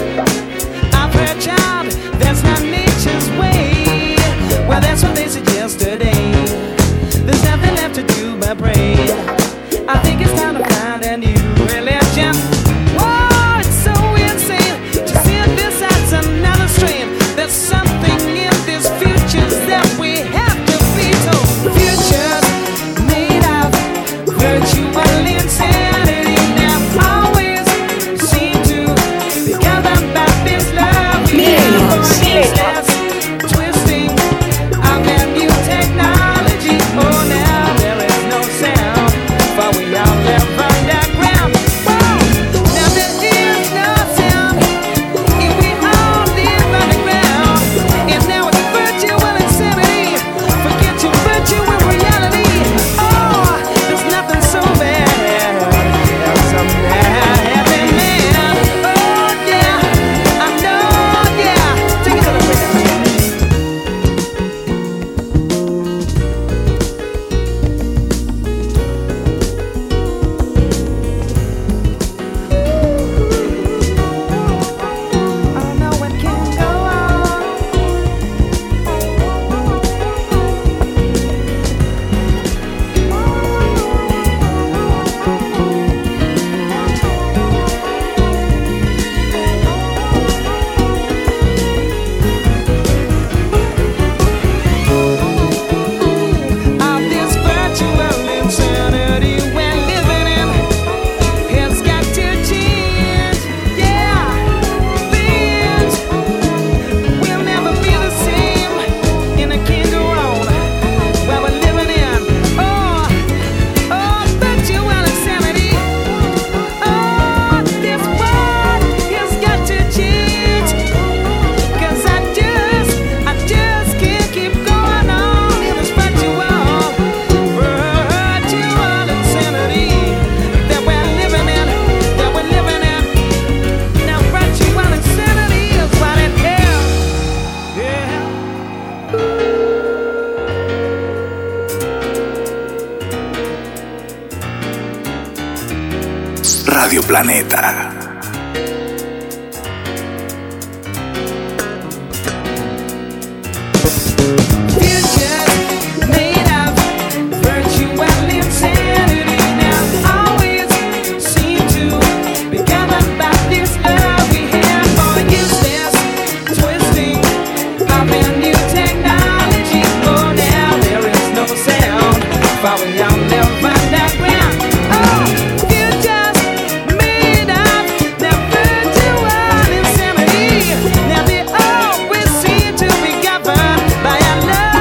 of her child. That's not nature's way. Well, that's what they said yesterday. There's nothing left to do but pray. I think it's time to find a new religion. Whoa, it's so insane to see this as another strain. There's something in this future that we have to be told. Futures made of virtual insanity now always seem to be governed by this love we have for useless twisting of that new technology. Oh, now there is no sound, but we all live underground. Whoa, now there is no sound, and we all live underground. And now it's virtual insanity. Forget your virtual reality. Oh, there's nothing so bad as a mad happy man. Oh yeah, I know, yeah. Take it to the rhythm. I know it can go on. Of this virtual insanity we're living in has got to change. Yeah, things will never be the same, and it can't go on where we're living in. Oh, oh, virtual insanity. Oh, this world has got to change, 'cause I just, I just can't keep going on in this virtual, virtual insanity that we're living in, that we're living in. Now virtual insanity is what it is. Yeah. Radio Planeta. Futures made of virtual insanity now always seem to be governed by this love we have for useless twisting of a new technology. Oh, now there is no sound, but we all live underground. Oh, futures made of the virtual insanity. Now they always seem to be governed by a love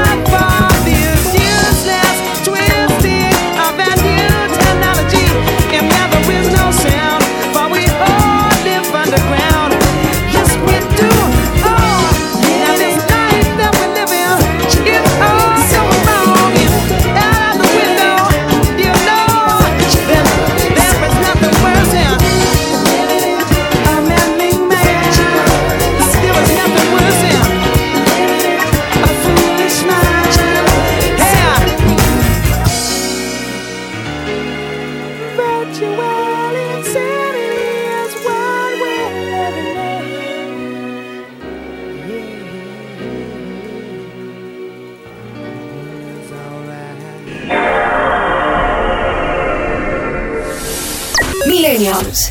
Millennials.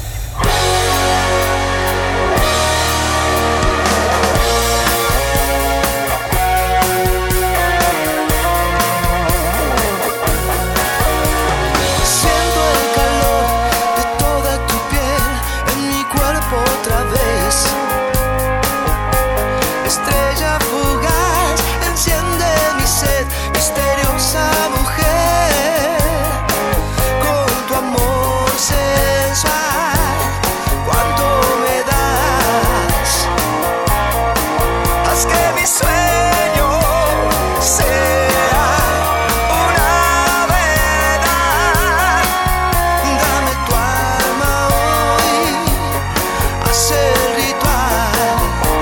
Siento el calor de toda tu piel en mi cuerpo otra vez. Estrella fugaz, enciende mi sed, misteriosa mujer. Con tu amor sensual, cuánto me das. Haz que mi sueño sea una verdad. Dame tu alma hoy, haz el ritual.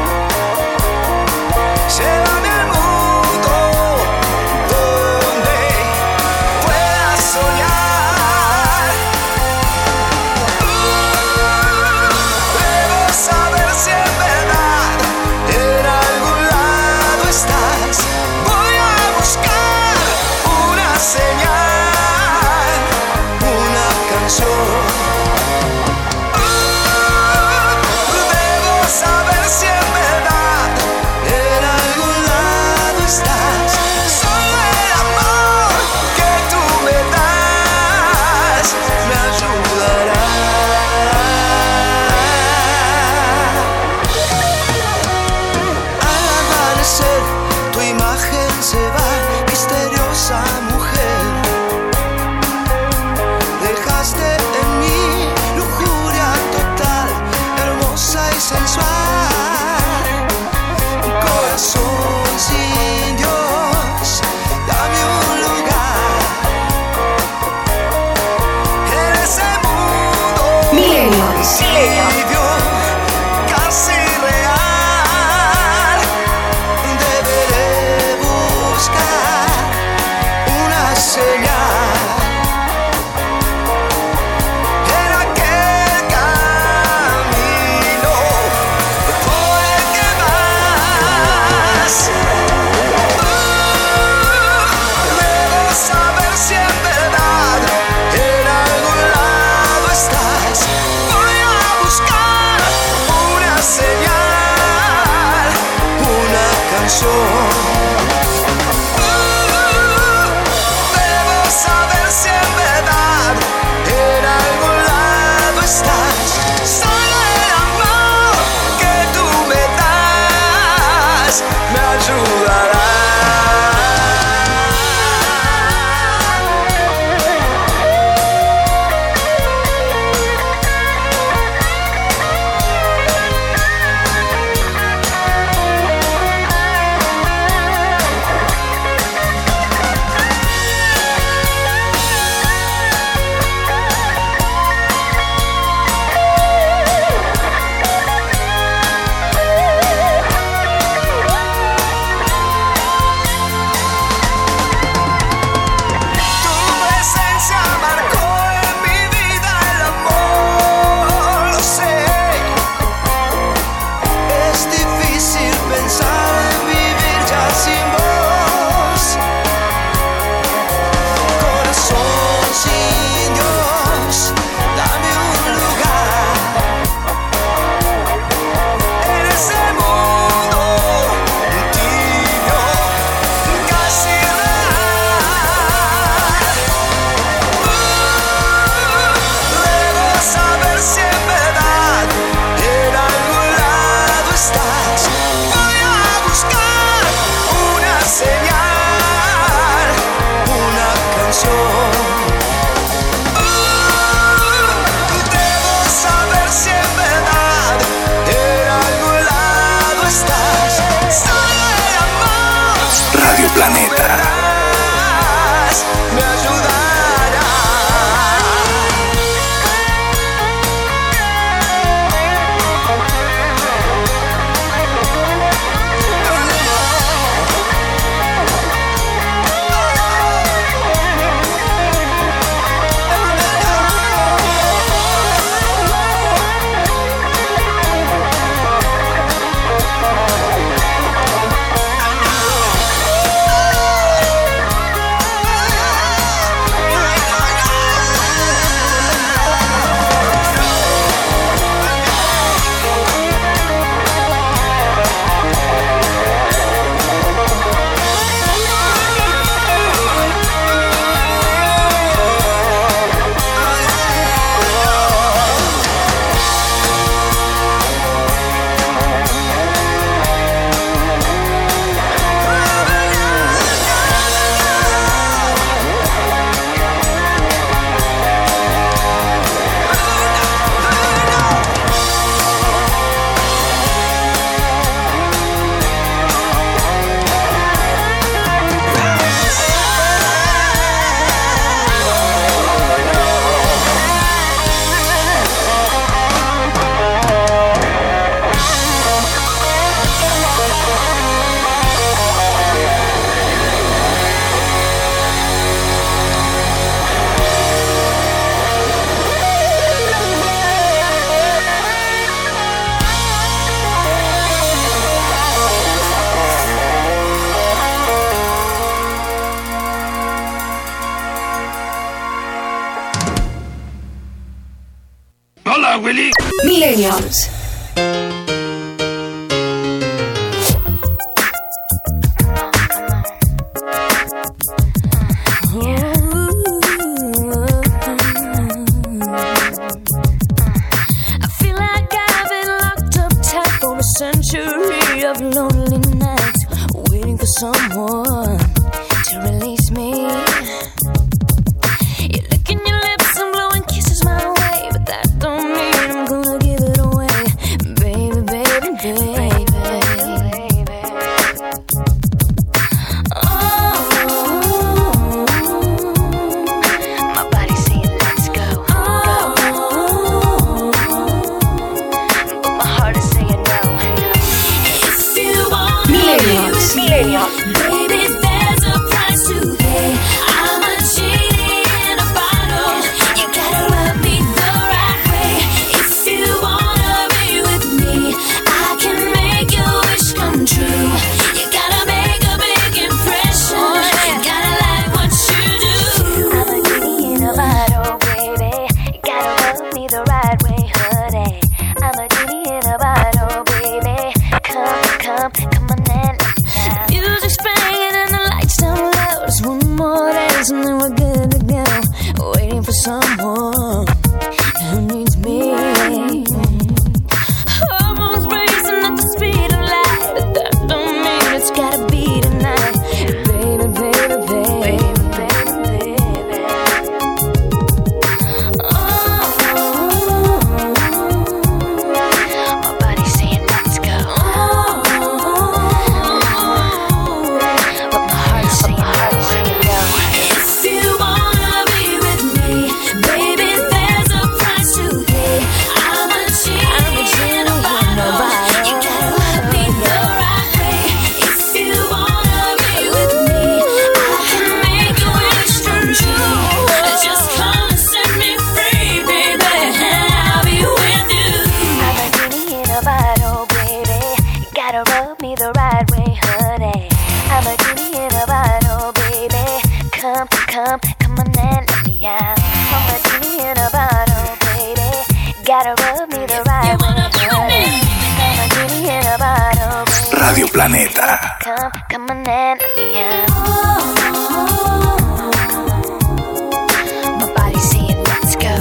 Llévame al mundo donde puedas soñar. Debo saber si en verdad en algún lado estás. Voy a buscar una señal, una canción. Debo saber si en verdad en algún lado estás. Solo el amor que tú me das me ayudará. Al amanecer tu imagen se va, misteriosa mujer. Dejaste en mí lujuria total, hermosa y sensual. Un corazón sin Dios, dame un lugar en ese mundo Millennials. tibio, casi real. Deberé buscar una señal en aquel camino por el que vas. Debo saber si en verdad en algún lado estás. Voy a buscar Hola, Willy. Millennials. I feel like I've been locked up tight for a century of lonely nights, waiting for someone to release me. You're licking your lips and blowing kisses my way, but that don't mean I'm gonna give it away, baby, baby, baby. Oh, my body's saying let's go, go. But my heart is saying no. If you want Millennials. Millennials. baby, there's a price to pay. I'm a genie in a bottle. You gotta rub me the right way. If you wanna be with me, I can make your wish come true. You gotta make a big impression. You gotta like what you do. I'm a genie in a bottle, baby. You gotta rub me the right way, honey. I'm a genie in a bottle, baby. Come, come, come on and music's playing and the lights down low. Just one more dance and then we're good to go. Waiting for someone who needs me. Hormones racing at the speed of light, but that don't mean it's gotta be tonight. Baby, baby, baby, baby, baby. Oh, my body's saying let's go. But my heart's saying no. If you wanna be with me, baby, there's a price to pay. I'm a genie in a bottle. You gotta love me the right way. If you wanna be with me, I can make your wish come true. Just come and set me free, baby, and I'll be with you. I'm a genie in a bottle, baby. You gotta rub me the right way, honey. I'm a genie in a bottle, baby. Come, come, come on and let me out. I'm a genie in a bottle, baby. Gotta rub me the right way, honey. I'm a genie in a bottle, baby. Radio Planeta. Come, come on and let me out. My body's saying let's go,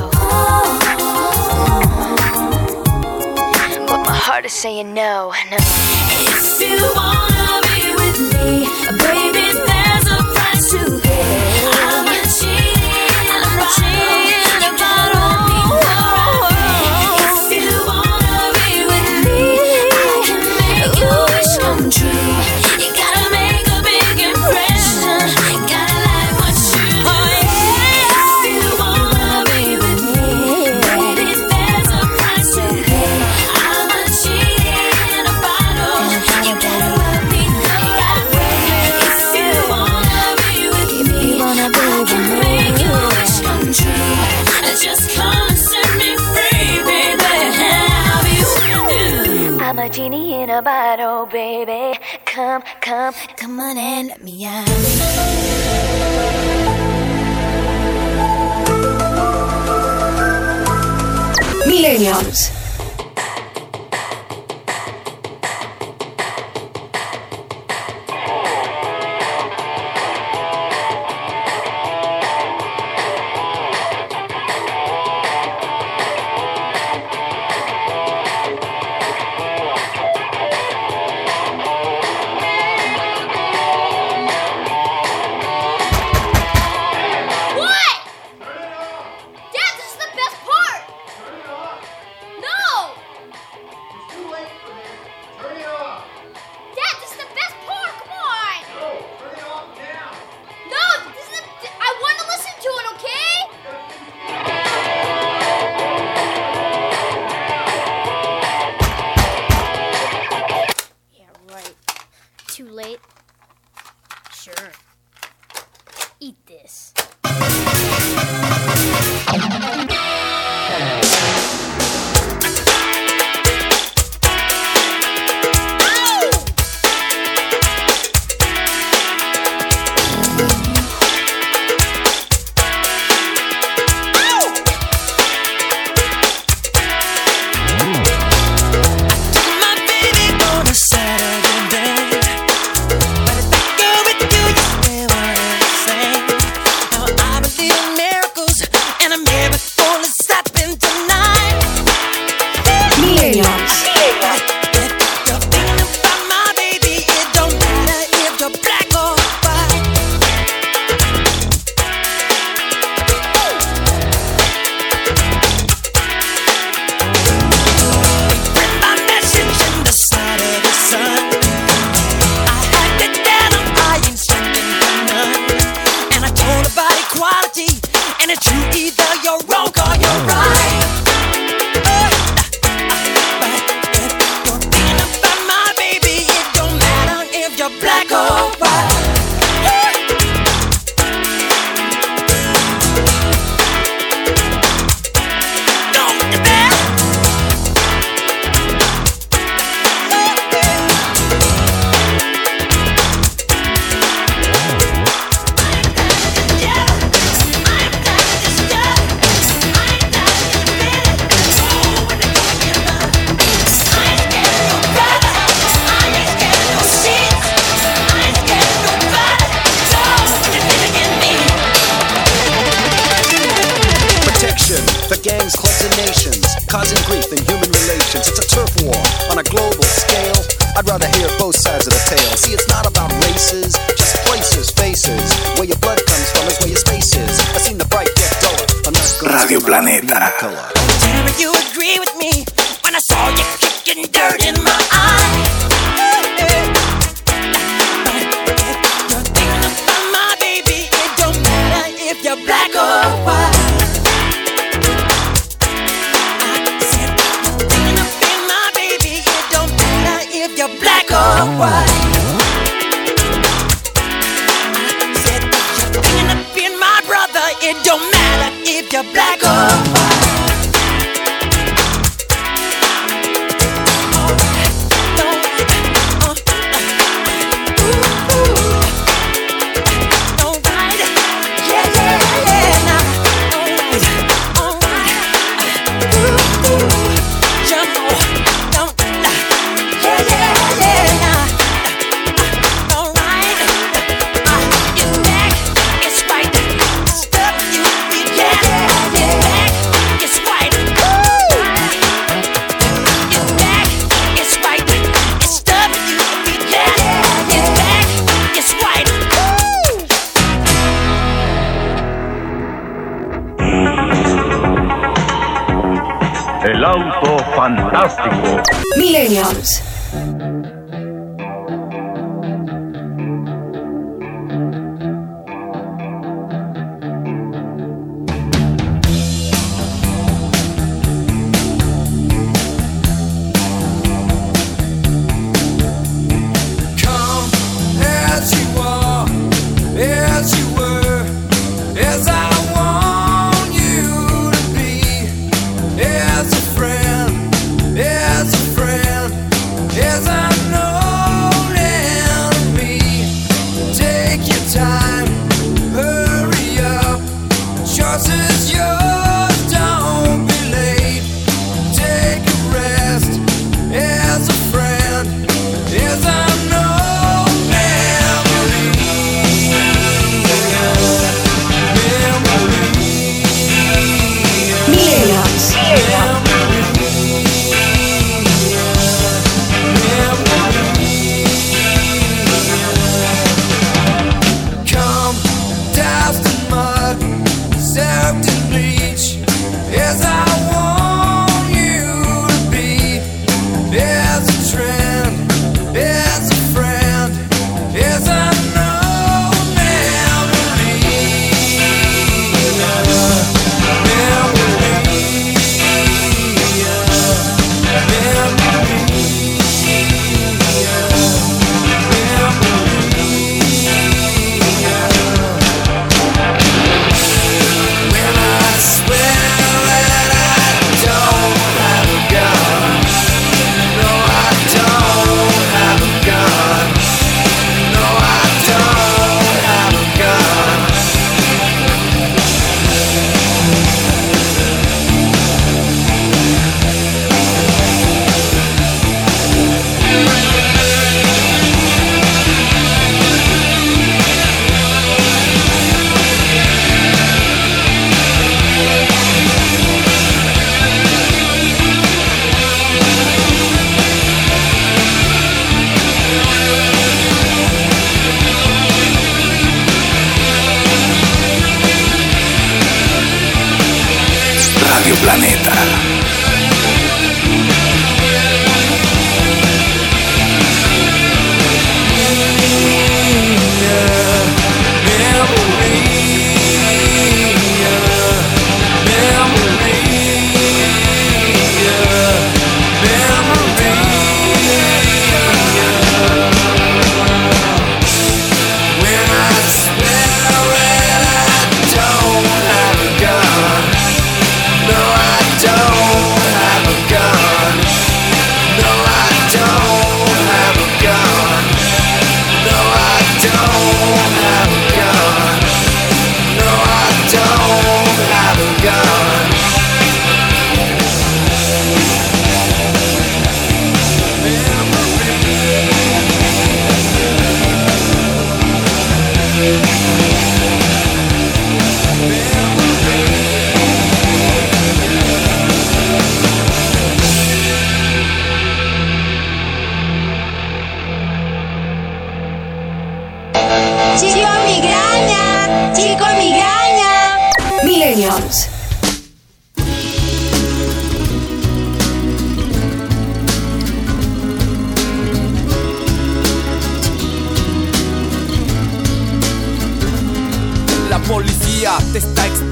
but my heart is saying no, no. If you wanna be with me, baby, there's a price to pay. I'm a genie, I'm a genie in a bottle. If you wanna be with me, I can make your wish come true. You gotta make a big impression. You gotta like what you do. If you wanna be with me, baby, there's a price to pay. I'm a genie in a bottle. You gotta love me the right way. If you wanna be with me, I can make your wish come true. Just come and set me free, baby, and I'll be with you. I'm a genie in a bottle, baby. Come, come, come on and let me out. Millennials. What? Dad, this is the best part. No. Millennials. And it's true, either you're wrong or you're right. Black or white. Don't look at that. For gangs, clubs, and nations, causing grief in human relations. It's a turf war on a global scale. I'd rather hear both sides of the tale. See, it's not about races, just places, faces. Where your blood comes from is where your space is. I seen the bright get duller. I'm not going Radio Planeta. Tell me you agree with me when I saw you kicking dirt in my eye. You're thinking about my baby. It don't matter if you're black or white. Black or white. I said you're thinking of being my brother. It don't matter if you're black or white. El auto fantástico. Millennials.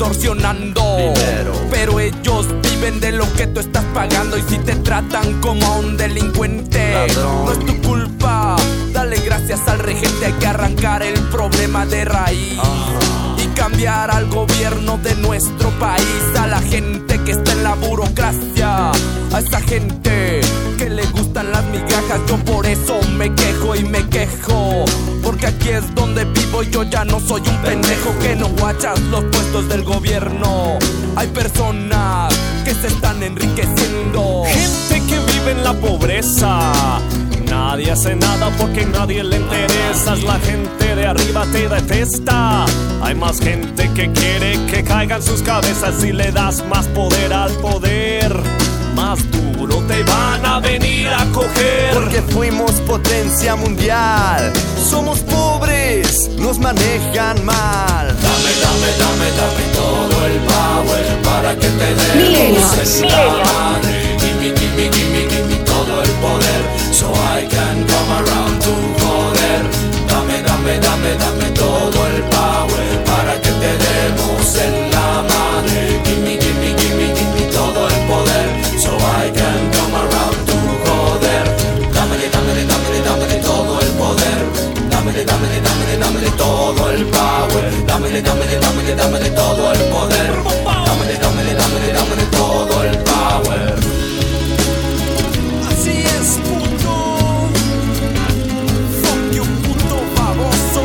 extorsionando dinero. Pero ellos viven de lo que tú estás pagando. Y si te tratan como a un delincuente, ladrón, no es tu culpa. Dale gracias al regente. Hay que arrancar el problema de raíz, uh-huh, y cambiar al gobierno de nuestro país. A la gente que está en la burocracia, a esa gente que le gustan las migajas. Yo por eso me quejo y me quejo, porque aquí es donde vivo. Yo ya no soy un pendejo que no guachas los puestos del gobierno. Hay personas que se están enriqueciendo, gente que vive en la pobreza. Nadie hace nada porque nadie le interesa. La gente de arriba te detesta. Hay más gente que quiere que caigan sus cabezas. Si le das más poder al poder, más duro te van a venir a coger. Porque fuimos potencia mundial. Somos pobres, nos manejan mal. Dame, dame, dame, dame todo el power para que te demos en la madre. Gimme, gimme, gimme, gimme todo el poder, so I can come around to joder. Dame, dame, dame, dame todo el power para que te demos en la madre. Gimme, gimme, gimme, gimme todo el poder, so I can come around to joder. Dámele, dámele, dámele, dámele todo el poder. Dámele, dámele, dámele, dámele todo el power. Dámele, dámele, dámele, dámele todo el poder. Dámele, dámele, dámele, dámele todo el power. Así es, puto. Fuck you, puto baboso.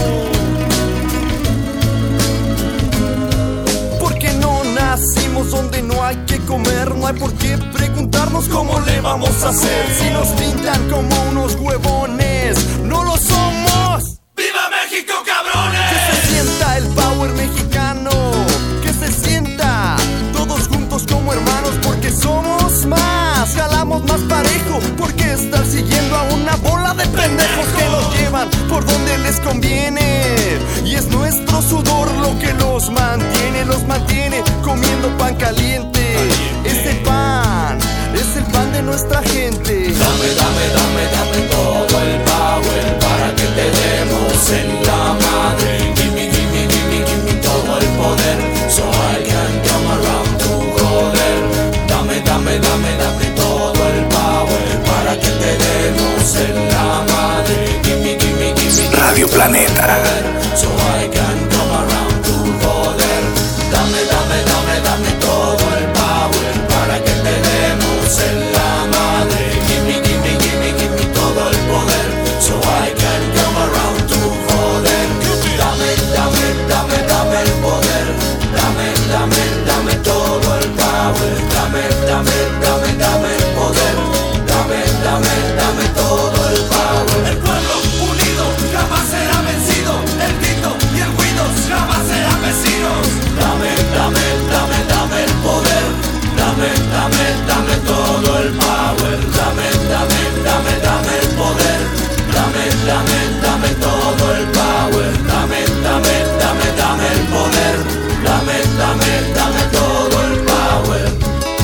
Porque no nacimos donde no hay que comer. No hay por qué preguntarnos cómo le vamos a hacer. Si nos pintan como unos huevones, no lo somos. ¡Viva México, cabrones! Que se sienta el power mexicano, que se sienta todos juntos como hermanos, porque somos más, jalamos más parejo. Porque estar siguiendo a una bola de pendejos que nos llevan por donde les conviene. Y es nuestro sudor lo que los mantiene, los mantiene comiendo pan caliente. Ese pan es el pan de nuestra gente. Dame, dame, dame, dame todo el power para que te demos en la madre. Gimme, gimme, gimme, gimme todo el poder, so I can come around to joder. Dame, dame, dame, dame todo el power para que te demos en la madre. Gimme, gimme, gimme Radio Planeta, so I can come around to joder. Dame, dame, dame, dame todo el power para que te demos en la madre. Gimme, gimme, gimme, gimme todo el poder, so I can come around to joder. Dame, dame, dame, dame el poder. Dame, dame, dame todo el power. Dame, dame, dame, dame el poder. Dame, dame, dame todo el power. El pueblo unido jamás será vencido. El grito y el ruido jamás serán vecinos. Dame, dame, dame, dame el poder. Dame, dame, dame todo el power. Dame, dame, dame, dame el poder. Dame, dame, dame todo el power. Dame, dame, dame, dame el poder. Dame, dame, dame todo el power.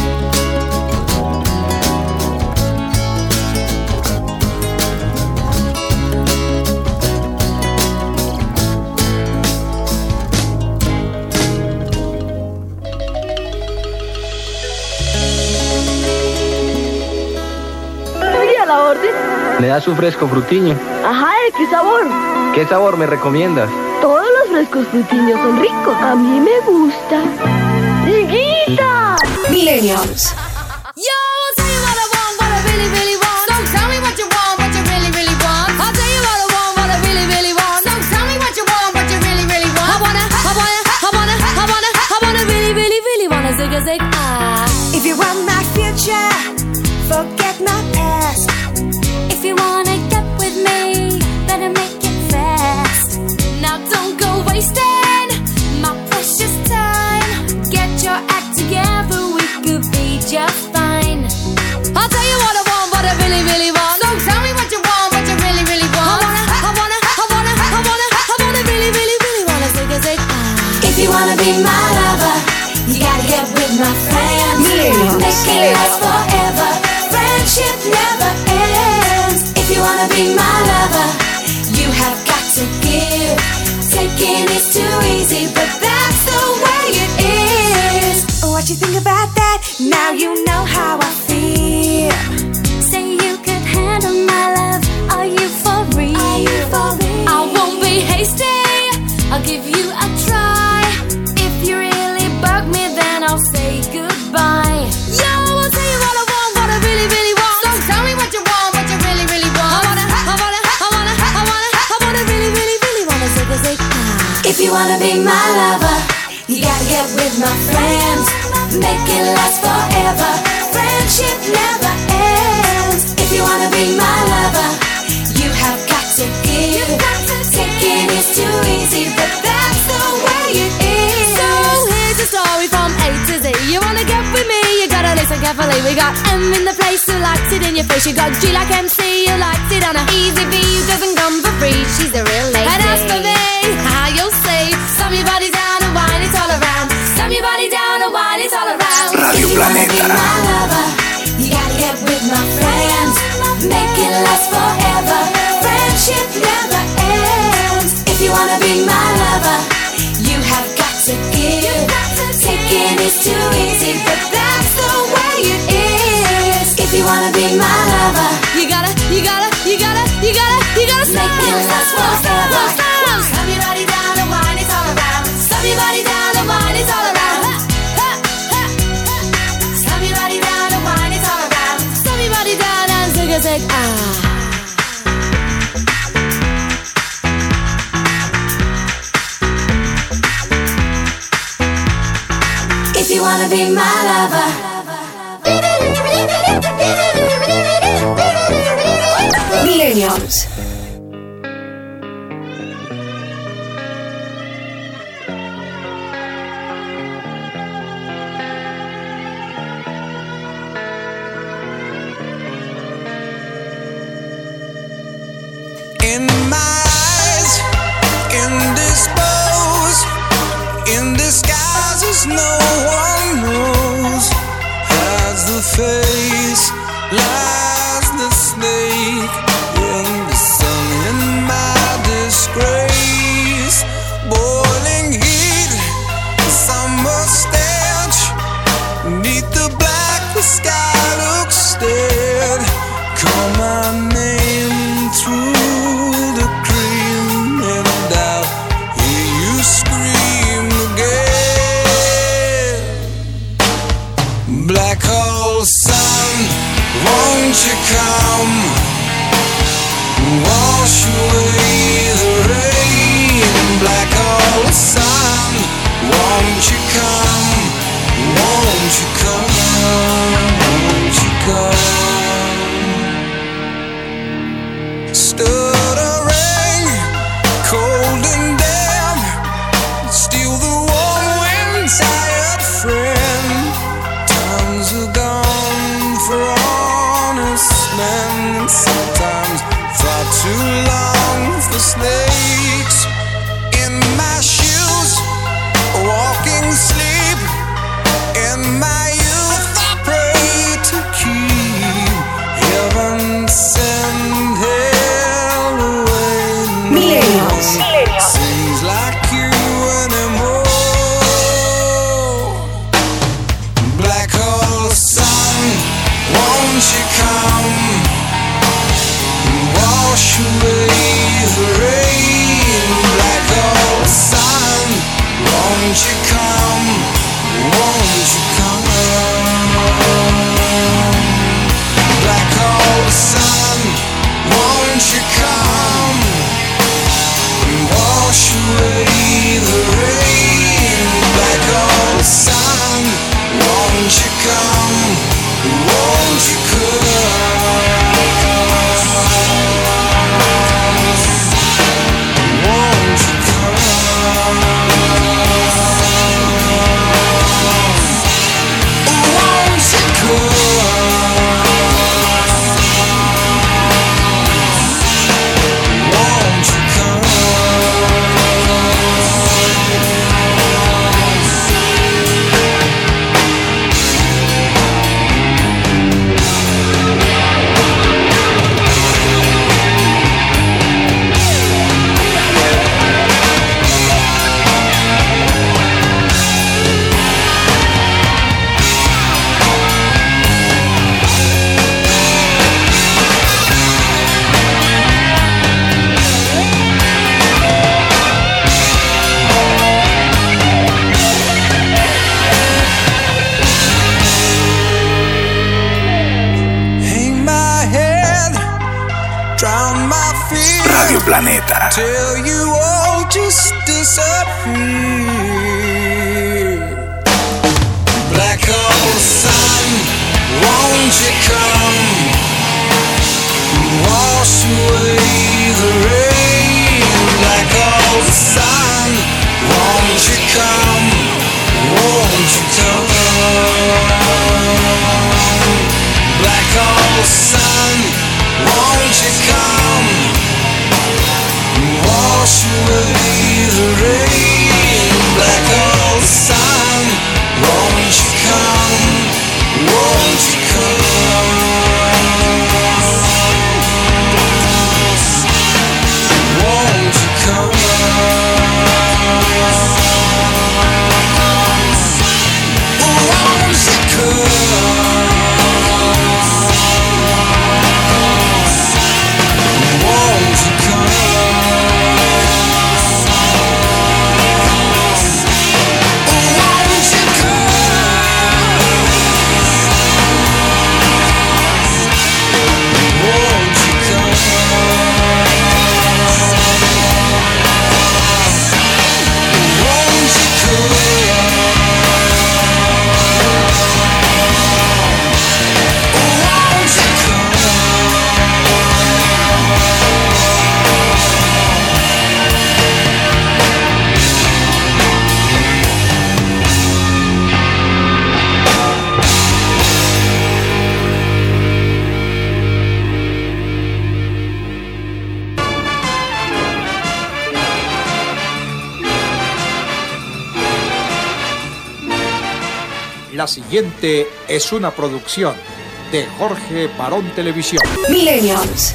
¿Sería la orden? ¿Me das un fresco frutiño? Ajá, ¿de qué sabor? ¿Qué sabor me recomiendas? Todos los frescos frutiños son ricos. A mí me gusta. ¡Chiquita! Millennials. Yo, I'll tell you what I want, what I really, really want. So tell me what you want, what you really, really want. I'll tell you what I want, what I really, really want. So tell me what you want, what you really, really want. I wanna, I wanna, I wanna, I wanna, I wanna really, really, really wanna zig a zig ah. If you want my future, forget my past. If you wanna get with me, better make it fast. Now don't go wasting my precious time. Get your act together, we could be just fine. I'll tell you what I want, what I really, really want. So tell me what you want, what you really, really want. I wanna, I wanna, I wanna, I wanna, I wanna really, really, really wanna zig a zig ah. If you wanna be my lover, you gotta get with my friends. Make it last forever. Friendship never ends. If you wanna be my lover, you have got to give. Taking is too easy, but that's the way it you wanna be my lover, you gotta get with my friends. Make it last forever. Friendship never ends. If you wanna be my lover, you have got to give. Taking is too easy, but that's the way it is. So here's a story from A to Z. You wanna get with me, you gotta listen carefully. We got M in the place who likes it in your face. You got G like M C who likes it on a easy V who doesn't come for free. She's a real lady. And as for me, how you'll see, slam your body down and wine it all around. Slam your body down and wine it all around. Radio Planeta. My lover, you gotta get with my friends. Make it last forever. Friendship never ends. If you wanna be my lover, you have got to give. Taking is too easy, but that's the way it is. If you wanna be my lover, you gotta, you gotta, you gotta, you gotta, you gotta stop. Make it last forever. Slam your body down and wine it all around. Slam your body down and wine it all around. Slam your body down and wine it all around. Slam your body down and zig a zig ah. If you wanna be my lover, Millennials. In my eyes, indisposed, in disguises no one knows. Hides the face, lies the snake in the sun. In my disgrace, boiling heat, summer stench. Neath the black, the sky looks dead. Call my name through the cream, and I'll hear you scream again. Black hole sun, won't you come? Wash away the rain. Black hole sun, won't you come? Won't you come? Won't you come? Stuttering, cold and damp, steal the warm wind, tired friend. Times are gone for honest men, sometimes far too long for snakes. In my shoes, walking sleep. In my youth, I pray to keep heaven send hell away. Millennials. Seems like you anymore. Black hole sun, won't you come? Wash away the rain. Black hole sun, won't you come? Won't you come? Black hole sun, won't you come? Wash away the rain. Black hole sun, won't you come? Won't you come? Won't you come? Won't you come? Won't you come? Hang my head, drown my fear. Radio Planeta. Tell you all just disappear. Black hole sun, won't you come wash away the rain? Black hole sun, won't you come, won't you come? Black hole sun, won't you come wash away the rain? Black hole sun, won't you come, won't you come? Won't you come? Won't you La siguiente es una producción de Jorge Barón Televisión. Millennials.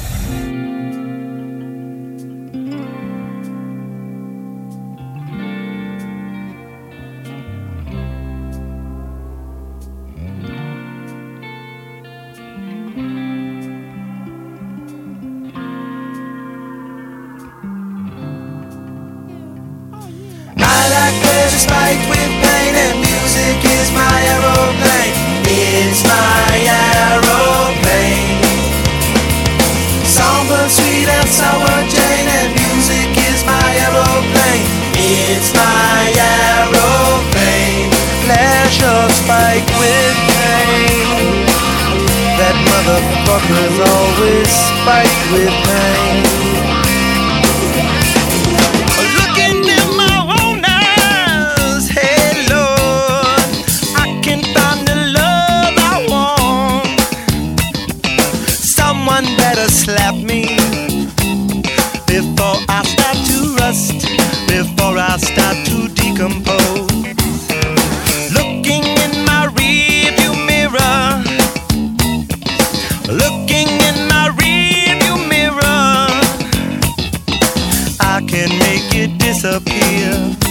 I like pleasure spiked with pain, and music is my aeroplane. It's my aeroplane. Songbird sweet and sour Jane, and music is my aeroplane. It's my aeroplane. Pleasure spiked with pain. That motherfucker's always spiked with pain. Slap me before I start to rust, before I start to decompose. Looking in my rearview mirror, looking in my rearview mirror, I can make it disappear.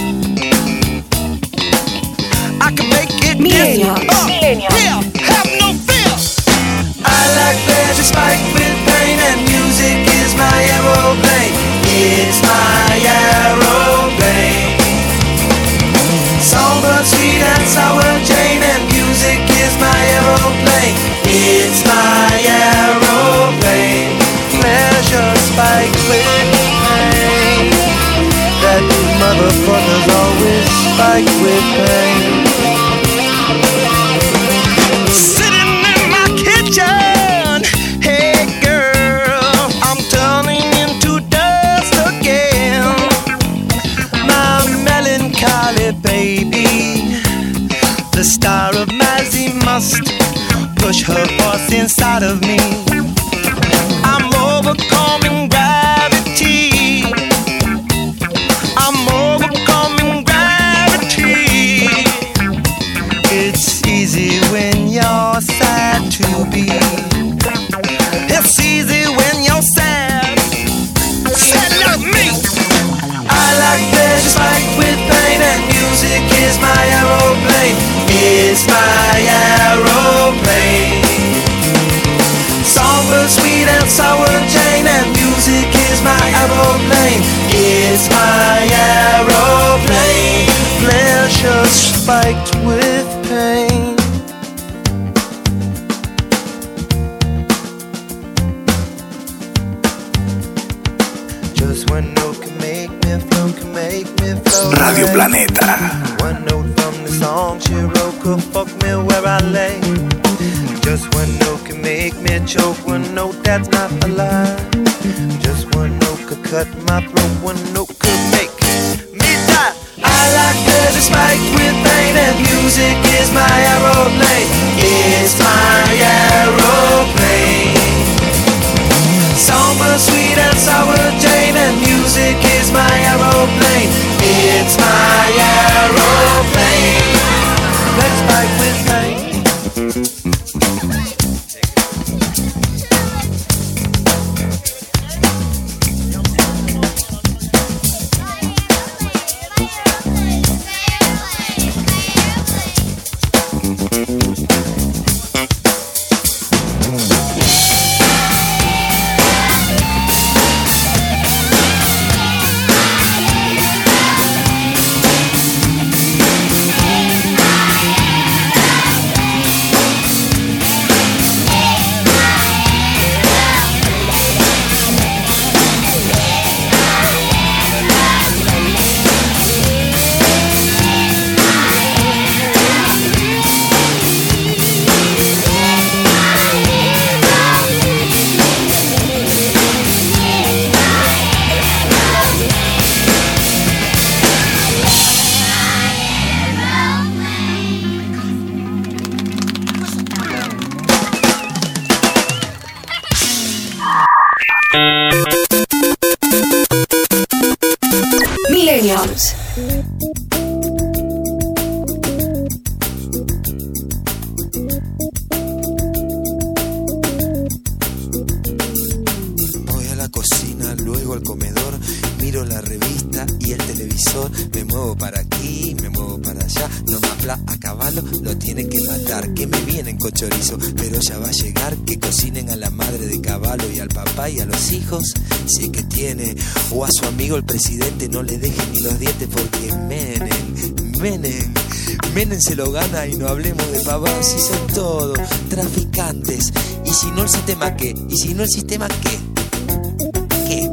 I can make it disappear. Oh, yeah, have no fear. I like pleasure spiked with pain, and music is my aeroplane. It's my aeroplane. Songbird sweet and sour Jane, and music is my aeroplane. It's my aeroplane. Pleasure spiked with pain. That motherfucker's always spiked with pain. Sitting in my kitchen, hey girl, I'm turning into dust again. My melancholy baby, the star of Mazzy must push her force inside of me. I'm overcoming gravity. I'm overcoming gravity. It's easy when you're sad to be. It's easy when you're sad. Sad like me. I like pleasure spiked with pain, and music is my aeroplane. It's my aeroplane. Songbird sweet and sour Jane, and music is my aeroplane. It's my aeroplane. Pleasure spiked with pain. Radio Planeta. One note from the song she wrote could fuck me where I lay. Just one note can make me choke. One note that's not a lie. Just one note could cut my throat. One note could make me die. I like dirty spike with pain, and music is my aeroplane. It's my aeroplane. Somber, sweet and sour Jane, and music is my aeroplane. It's my aeroplane. Let's fight with pain. Millennials. Voy a la cocina, luego al comedor, miro la revista y el televisor. Me muevo para aquí, me muevo para allá. No me habla a caballo, lo tienen que matar. Que me vienen con chorizo, pero ya va a llegar. Que cocinen a la madre de caballo y al papá y a los hijos, si es que tiene. O a su amigo el presidente, no le dejen ni los dientes porque Menem, Menem, Menem se lo gana. Y no hablemos de pavados, si son todos traficantes. Y si no el sistema, ¿qué? Y si no el sistema, ¿qué? ¿Qué?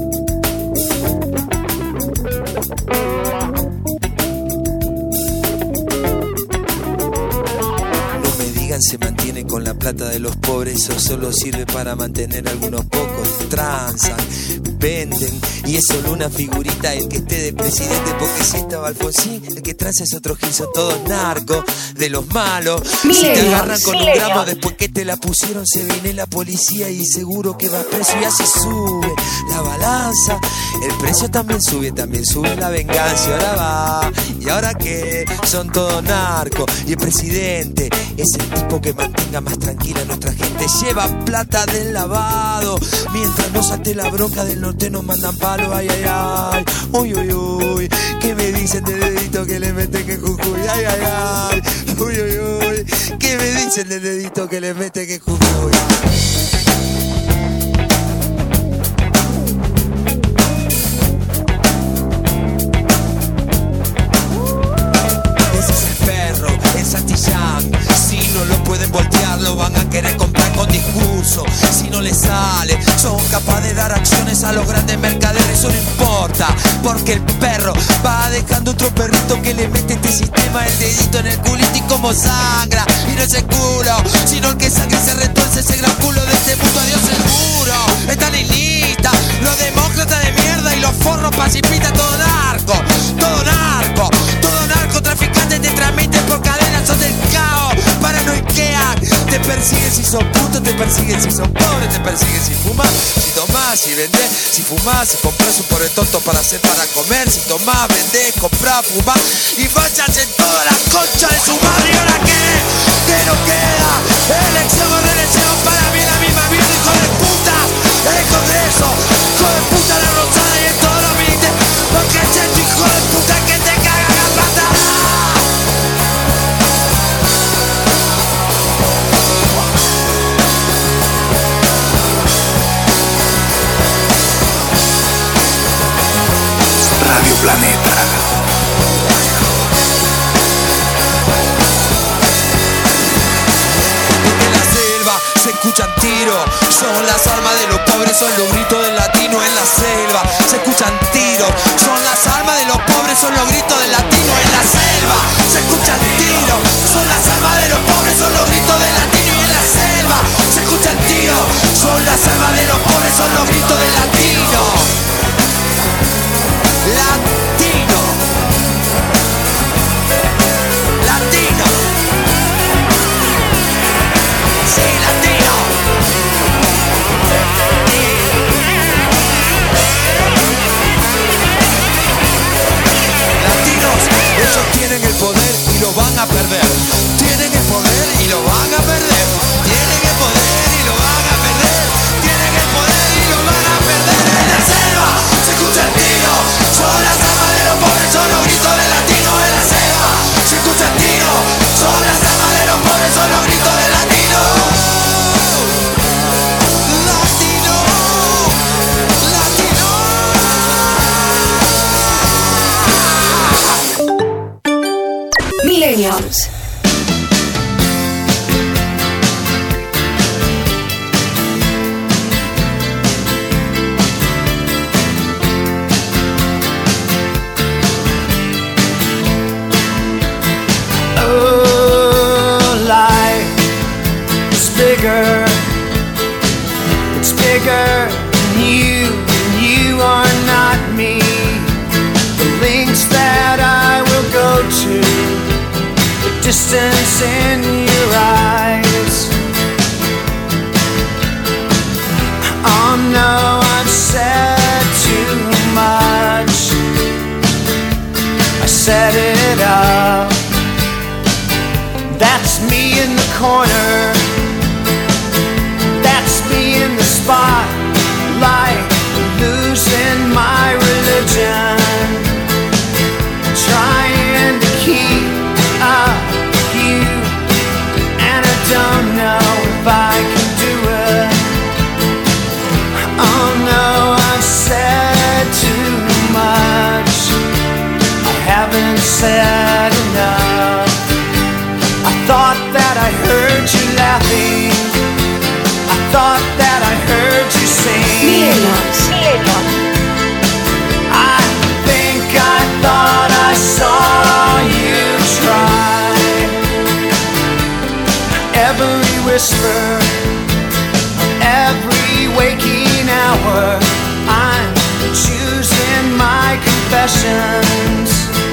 No me digan se mantiene con la plata de los pobres, o solo sirve para mantener a algunos pocos. Transan, venden, y es solo una figurita el que esté de presidente, porque si estaba Alfonsín, el que transa es otro gil. Son todos narcos, de los malos. Si te agarran con un gramo después que te la pusieron, se viene la policía y seguro que va preso. Y así sube la balanza, el precio también sube, también sube la venganza. Y ahora va, y ahora qué, son todos narcos. Y el presidente es el tipo que mantenga más tranquila a nuestra gente. Lleva plata del lavado, mientras no salte la bronca del norte nos mandan palo. Ay, ay, ay, uy, uy, uy. ¿Qué me dicen de dedito que le meten que Jujuy? Ay, ay, ay, uy, uy, uy. ¿Qué me dicen de dedito que le meten que Jujuy? Ese es el perro, el Santillán. Si no lo pueden voltear, lo van a querer comprar con discurso. Si no les sale, son capaces de dar acciones a los grandes mercaderes. Eso no importa, porque el perro va dejando otro perrito que le mete este sistema el dedito en el culito. Y como sangra, y no es el culo, sino el que sangre se retuerce ese gran culo de este mundo. Adiós seguro, están en lista los demócratas de mierda y los forros pacifistas. Todo narco, todo narco, todo narcotraficante te transmiten por cadenas. Son del caos, paranoiquean. Te persiguen si son putos, te persiguen si son pobres, te persiguen si fumas, si tomás, si vendés, si fumás, si compras un pobre tonto para hacer para comer. Si tomás, vendés, comprás, fumás y vayas en toda la concha de su madre. ¿Y ahora qué? ¿Qué nos queda? Elección o reelección, para mí la misma mierda, hijo de puta. El Congreso, hijo de puta, la rosada y en todos los ministerios. Porque es tu hijo de puta que te caga la plata. Radio Planeta. En la selva se escuchan tiros, son las armas de los pobres, son los gritos del latino en la selva. Se escuchan tiros, son las armas de los pobres, son los gritos del latino en la selva. Se escuchan tiros, son las armas de los pobres, son los gritos del latino en la selva. Se escuchan tiros, son las armas de los pobres, son los gritos del latino. Latino. Latino. Sí, latino. Latinos, ellos tienen el poder y lo van a perder. Tienen el poder y lo van a perder. Tienen el poder y lo van a perder. Tienen el poder y lo van a perder. En la selva se escucha el tiro. Son las armas de los pobres, son los gritos del latino en la selva. Se escucha el tiro. Son las armas de los pobres, son los gritos del latino. Latino. Latino. Millennials. Oh, life is bigger. It's bigger than you, and you are not me. The links that I will go to, the distance in your eyes. Oh no, I've said too much. I set it up. That's me in the corner. That's me in the spotlight, losing my religion, trying to keep up with you, and I don't know if I can do it. Oh no, I've said too much. I haven't said enough. I thought that I heard you laughing. I thought that I heard you sing. I think I thought I saw you try. Every whisper, every waking hour, I'm choosing my confessions,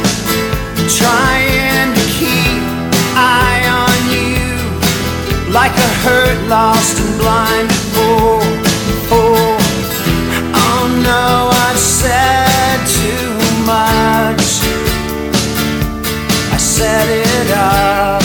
trying to keep eye on you, like a hurt, lost and blind fool. Oh, oh no, I've said too much. I set it up.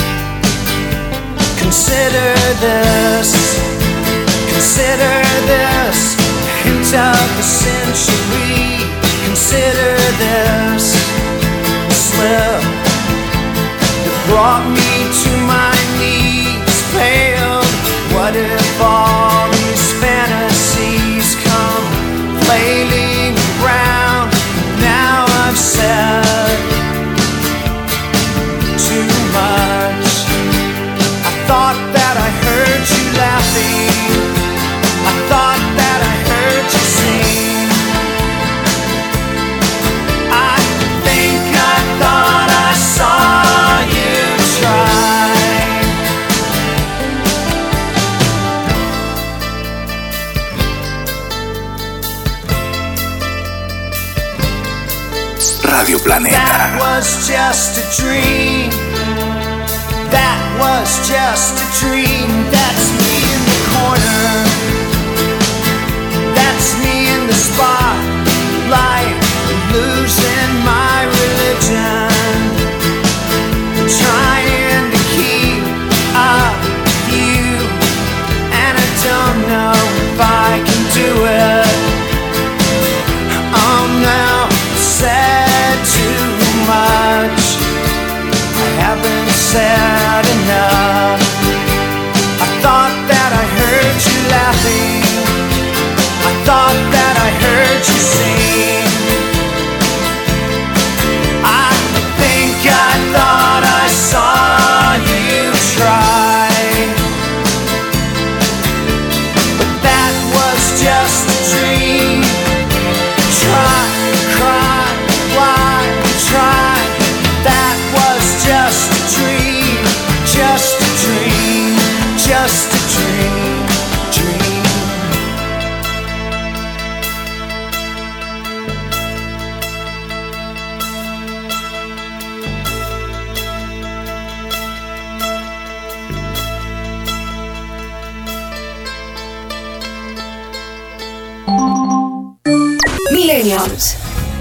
Consider this, consider this, hint of the century. Consider this slip that brought me to my knees, failed. What if all these fantasies come flailing around? Now I've said too much. I thought that I heard you laughing. I thought that I heard you sing. I think I thought I saw you try. Radio Planeta. That was just a dream. That was just a dream. That's me in the corner. That's me in the spotlight, losing my religion, trying to keep up with you, and I don't know if I can do it. Oh no, said too much. I haven't said enough. I thought that I heard you laughing. I thought that I heard you sing. I think I thought I saw you try. strange dream. Millennials.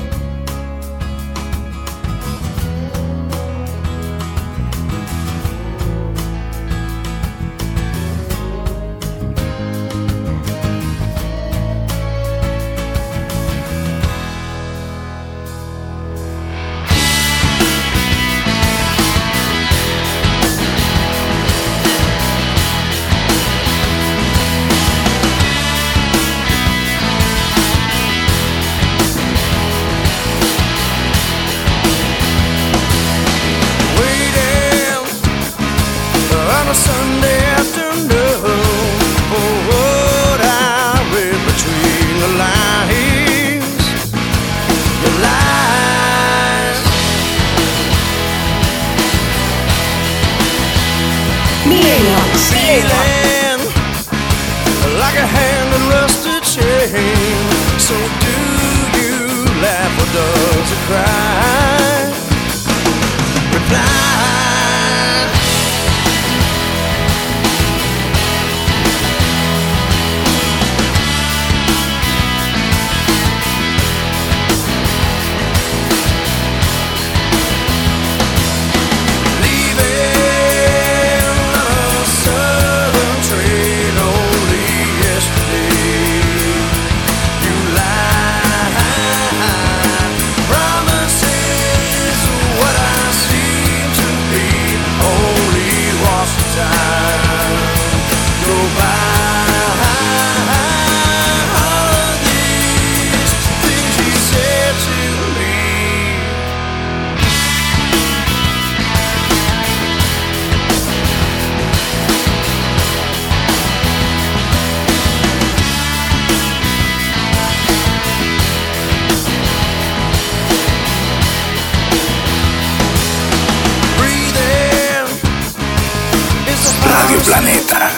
On a Sunday afternoon, for what I read between the lines, the lies. Millennials. Feeling like a hand in rusted chain. So do you laugh or does it cry? Reply. Radio Planeta.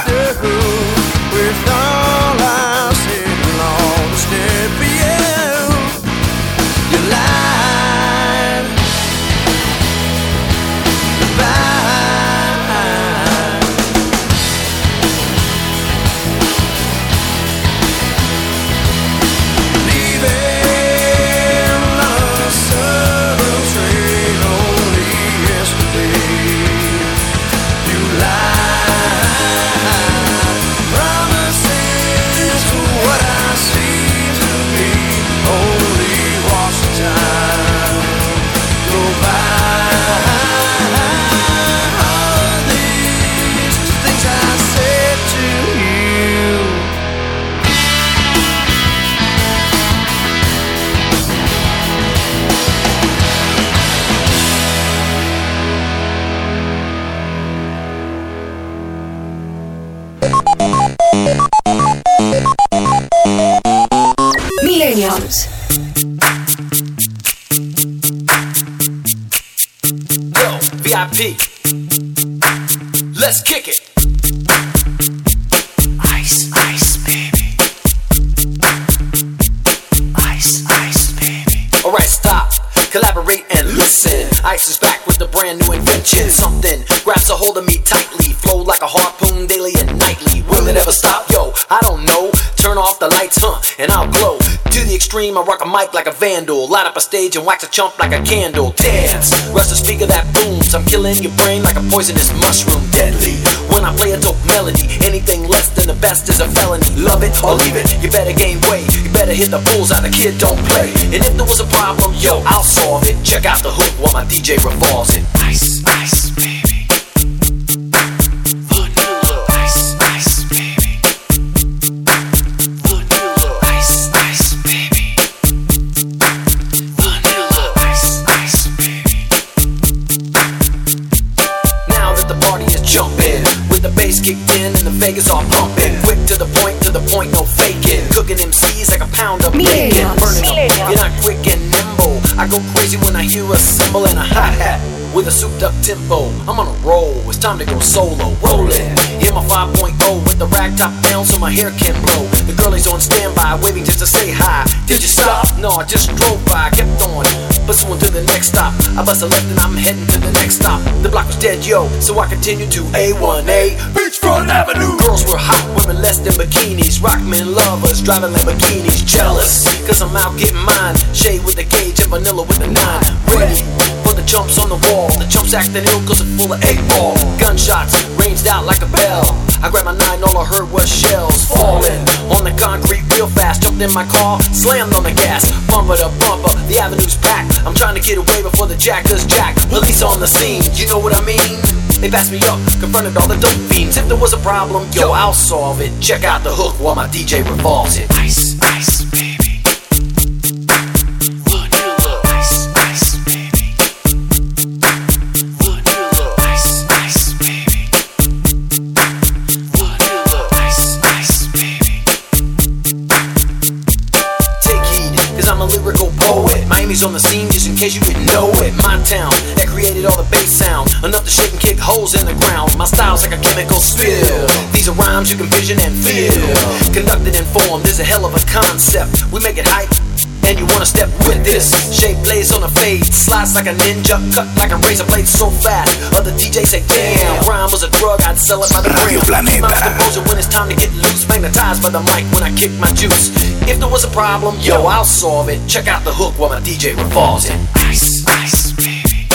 Millennials. Yo, V I P. Let's kick it. Ice, ice, baby. Ice, ice, baby. Alright, stop. Collaborate and listen. Ice is back with a brand new invention. Something grabs a hold of me tightly. Flow like a harpoon daily and nightly. Will it ever stop? Yo, I don't know. Turn off the lights, huh, and I'll glow. To the extreme, I rock a mic like a vandal. Light up a stage and wax a chump like a candle. Dance, rush the speaker that booms. I'm killing your brain like a poisonous mushroom. Deadly, when I play a dope melody. Anything less than the best is a felony. Love it or leave it, you better gain weight. You better hit the bullseye, the kid don't play. And if there was a problem, yo, I'll solve it. Check out the hook while my D J revolves it. Ice, ice, baby. Kicked in and the Vegas all pumping. Quick to the point, to the point, no faking. Cooking M Cs like a pound of bacon. Burning them, you're not quick and nimble. I go crazy when I hear a cymbal and a hi-hat. with a souped up tempo. I'm on a roll, it's time to go solo. Rollin', hit my five point oh with the rag top down so my hair can't blow. The girlie's on standby, waiting just to say hi. Did you stop? No, I just drove by, kept on pursuing to the next stop. I bust a left and I'm heading to the next stop. The block was dead, yo, so I continued to A one A Beachfront Avenue. Girls were hot, women less than bikinis. Rockmen lovers, driving Lamborghinis. Jealous, cause I'm out getting mine. Shade with the gauge and vanilla with the nine. Ready for the chumps on the wall. The chumps acting ill cause it's full of eight ball. Gunshots ranged out like a bell. I grabbed my nine, all I heard was shells falling on the concrete real fast. Jumped in my car, slammed on the gas. Bumper to bumper, the avenue's packed. I'm trying to get away before the jackers jack. Police on the scene, you know what I mean? They passed me up, confronted all the dope fiends. If there was a problem, yo, I'll solve it. Check out the hook while my D J revolves it. Ice, ice, baby. Miami's on the scene just in case you didn't know it. My town that created all the bass sound, enough to shake and kick holes in the ground. My style's like a chemical spill. These are rhymes you can vision and feel. Conducted and formed, there's a hell of a concept. We make it hype, and you wanna step with this. Shape plays on a fade, slice like a ninja, cut like a razor blade so fast. Other D Js say, damn, rhyme was a drug, I'd sell it by the gram. Keep my composure when it's time to get loose, magnetized by the mic when I kick my juice. If there was a problem, yo, I'll solve it. Check out the hook while my D J revolves it. Ice, ice, baby.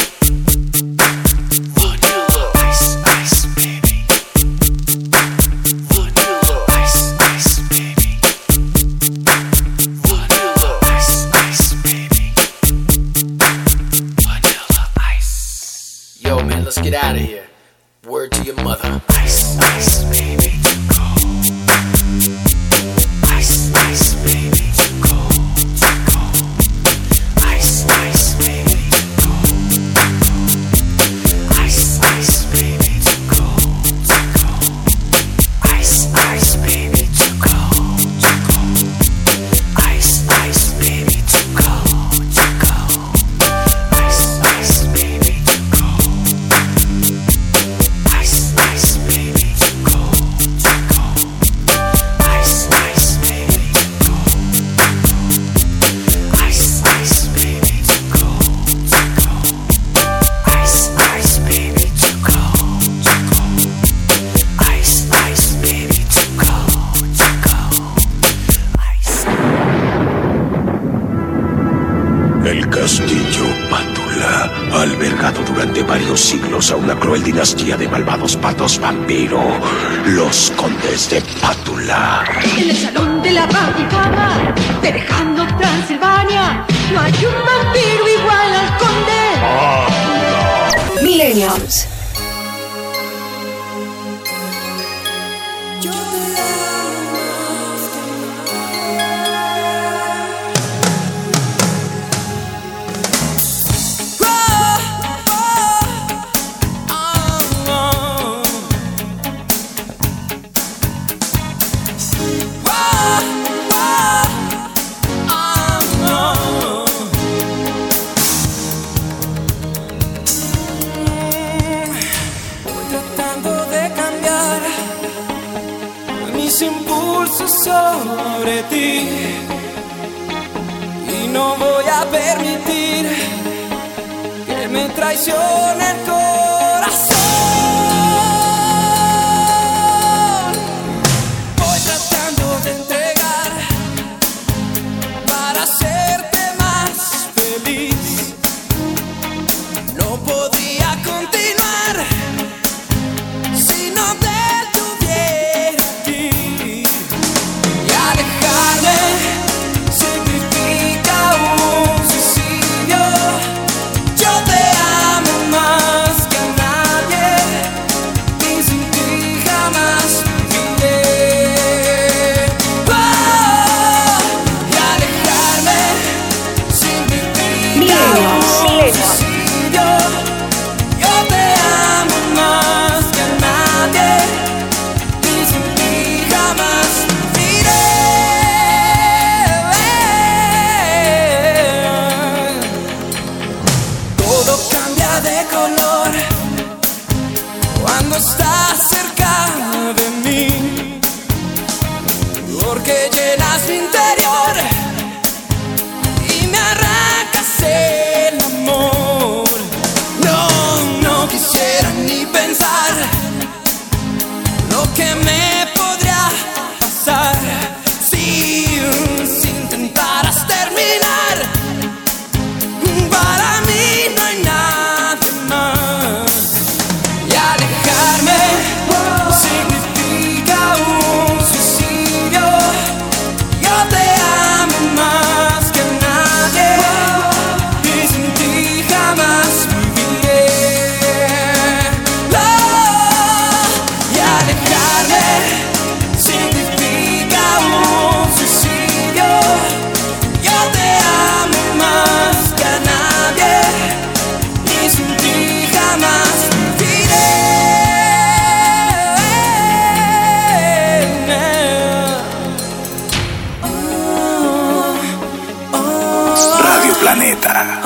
Let's get out of here. Word to your mother. Ice, ice, baby, too cold. Ice, ice, baby, too cold, too cold. Ice, ice, baby, too cold. Ice, ice, baby, too cold, too cold. Ice, ice, baby, too cold, too cold. Ice, ice, baby, too cold, too cold. Ice, ice, baby, too cold. El castillo Pátula ha albergado durante varios siglos a una cruel dinastía de malvados patos vampiro, los condes de Pátula. En el salón de la Vaticana, te dejando Transilvania, no hay un vampiro igual al conde. Millennials. Sobre ti y no voy a permitir que me traicione el corazón. Voy tratando de entregar para hacerte más feliz. No podría continuar si no te tuviera aquí. Significa un suicidio. Yo te amo más que a nadie. porque llenas mi interior y me arrancas el amor. No, no quisiera ni pensar lo que me podría pasar si, si intentaras terminar. Para mí no hay nadie más y alejarme significa un suicidio. Yo te amo más que a nadie y sin ti jamás viviré. Oh, y alejarme significa un suicidio. Yo te amo más que a nadie y sin ti jamás Radio Planeta.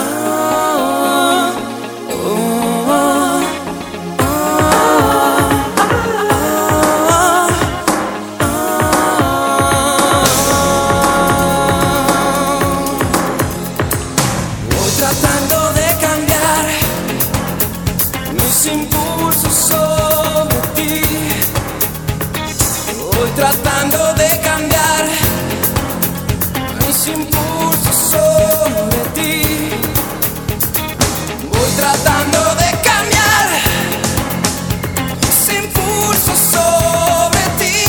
Voy tratando de cambiar mis impulsos sobre ti. Voy tratando de cambiar mis impulsos sobre ti. Voy tratando de cambiar mis impulsos sobre ti.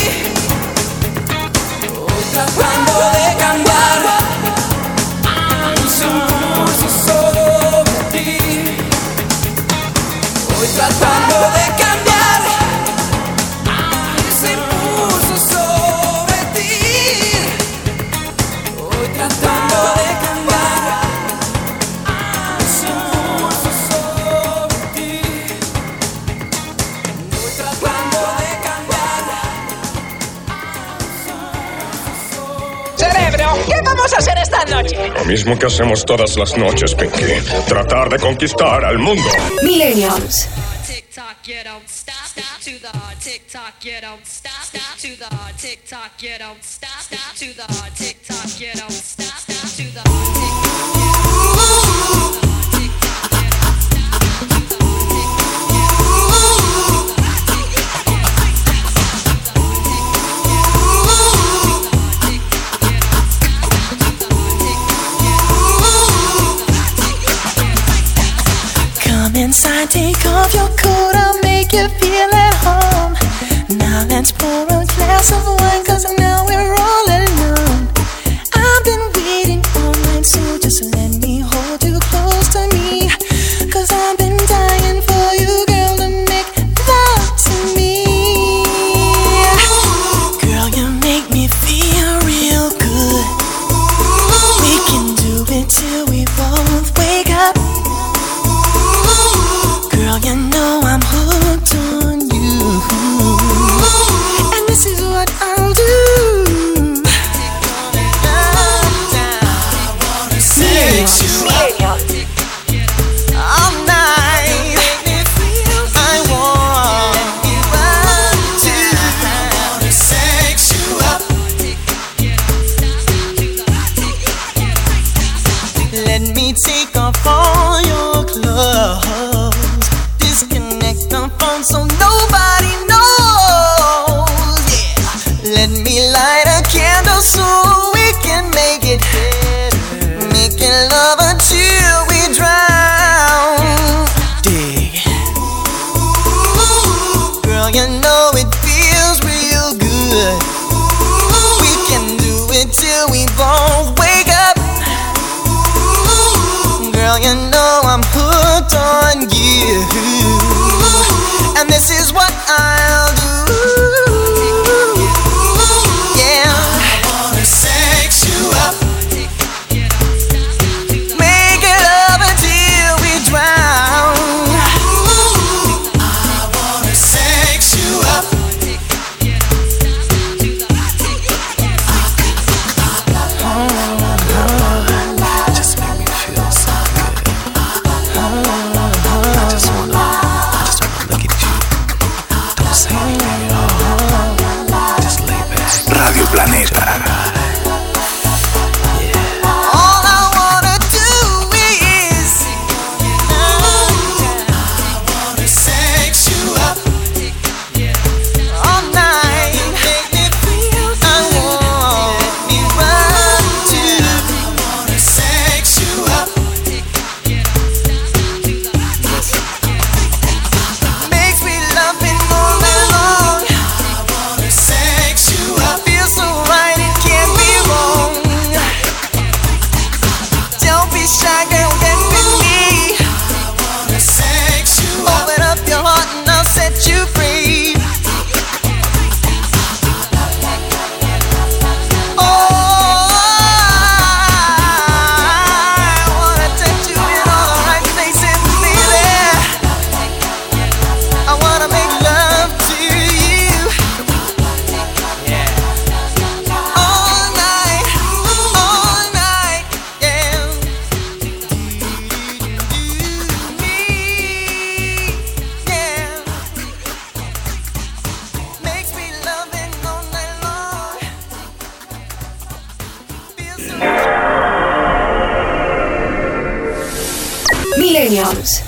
Voy tratando de cambiar mis impulsos sobre ti. Voy tratando de cambiar mis impulsos sobre ti. Voy tratando de cambiar mis impulsos sobre ti. Voy tratando de cambiar. Cerebro, ¿qué vamos a hacer esta noche? Lo mismo que hacemos todas las noches, Pinky. Tratar de conquistar al mundo. Millennials. Tick tock, you don't stop, stop to the hard tick tock, you don't stop, stop to the hard tick tock, you don't stop, stop to the hard tick tock, you don't stop, stop to the hard tick Come inside, take off your coat, I'll make you feel at home. Now let's pour a glass of wine, cause now we're all alone. I've been waiting all night, so just let me hold you close to me. Cause I've been dying for you, girl, to make love to me. Girl, you make me feel real good. We can do it till we both wake up. Girl, you know I'm hooked on you. And this is what I'll do. I wanna sex you up all night. I want you up to. I wanna sex you up. Let me take off all your clothes. Disconnect the phone so nobody knows. Yeah. Let me light a candle so we can make it better. Making love until we drown. Dig. Girl, you know it feels real good. We can do it till we both wake up. Girl, you know I'm hooked on you. And this is what I'll do. Yeah. I wanna sex you up. Make it love until we drown. I wanna sex you up. Just make me feel so good. I just wanna Radio Planeta. All I wanna do is I wanna sex you up all night. Make me feel I want me right to. I wanna sex you up. Makes me love it all night long. I wanna sex you up. Feel so right, it can't be wrong. Don't be shy, girl, get with me. I wanna sex you up. Open up your heart and I'll set you free. Oh, I wanna touch you in all the right places, baby. I wanna make love to you all night, all night, yeah. Yeah. Makes me loving all night long. Millennials.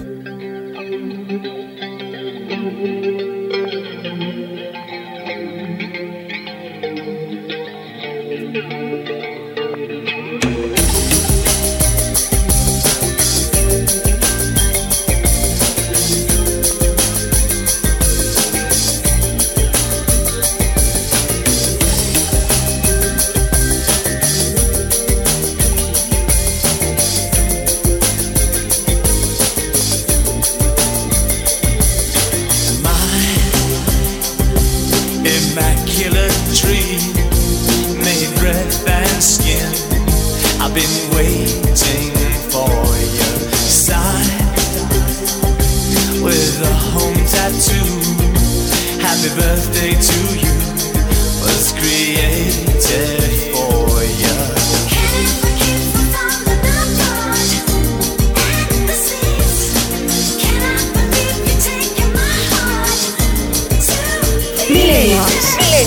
Immaculate tree, made breath and skin. I've been waiting for your sign with a home tattoo. Happy birthday to you, was created for you. Millennials.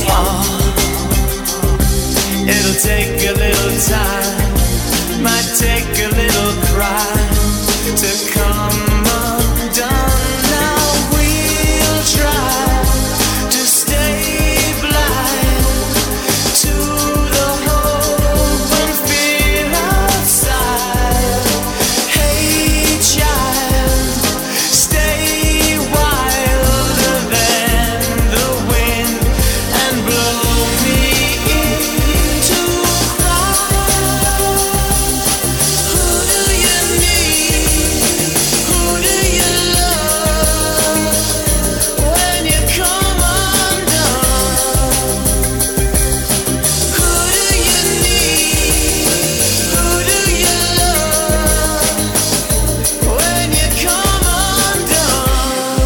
It'll take a little time, might take a little cry to come undone. Now we'll try to stay blind to the hope and fear outside. Hey child, stay wilder than the wind and blow me into cry. Who do you need? Who do you love when you come undone? Who do you need? Who do you love when you come undone?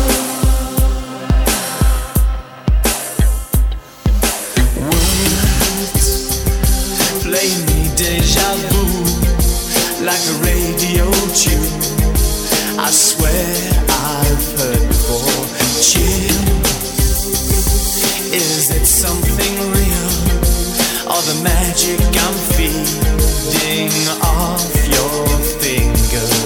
Words play me deja vu like a radio tune. I swear I've heard before. Chill, is it something real or the magic I'm feeding off your fingers?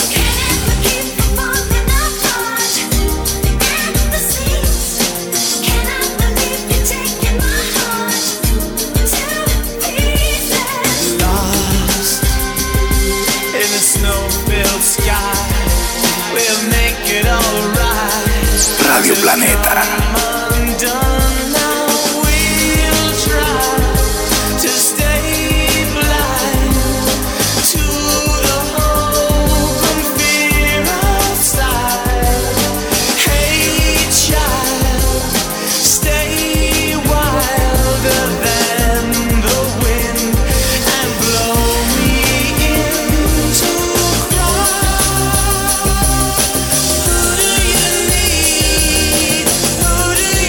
Lost in a snow-filled sky, we'll make it alright. Radio Planeta.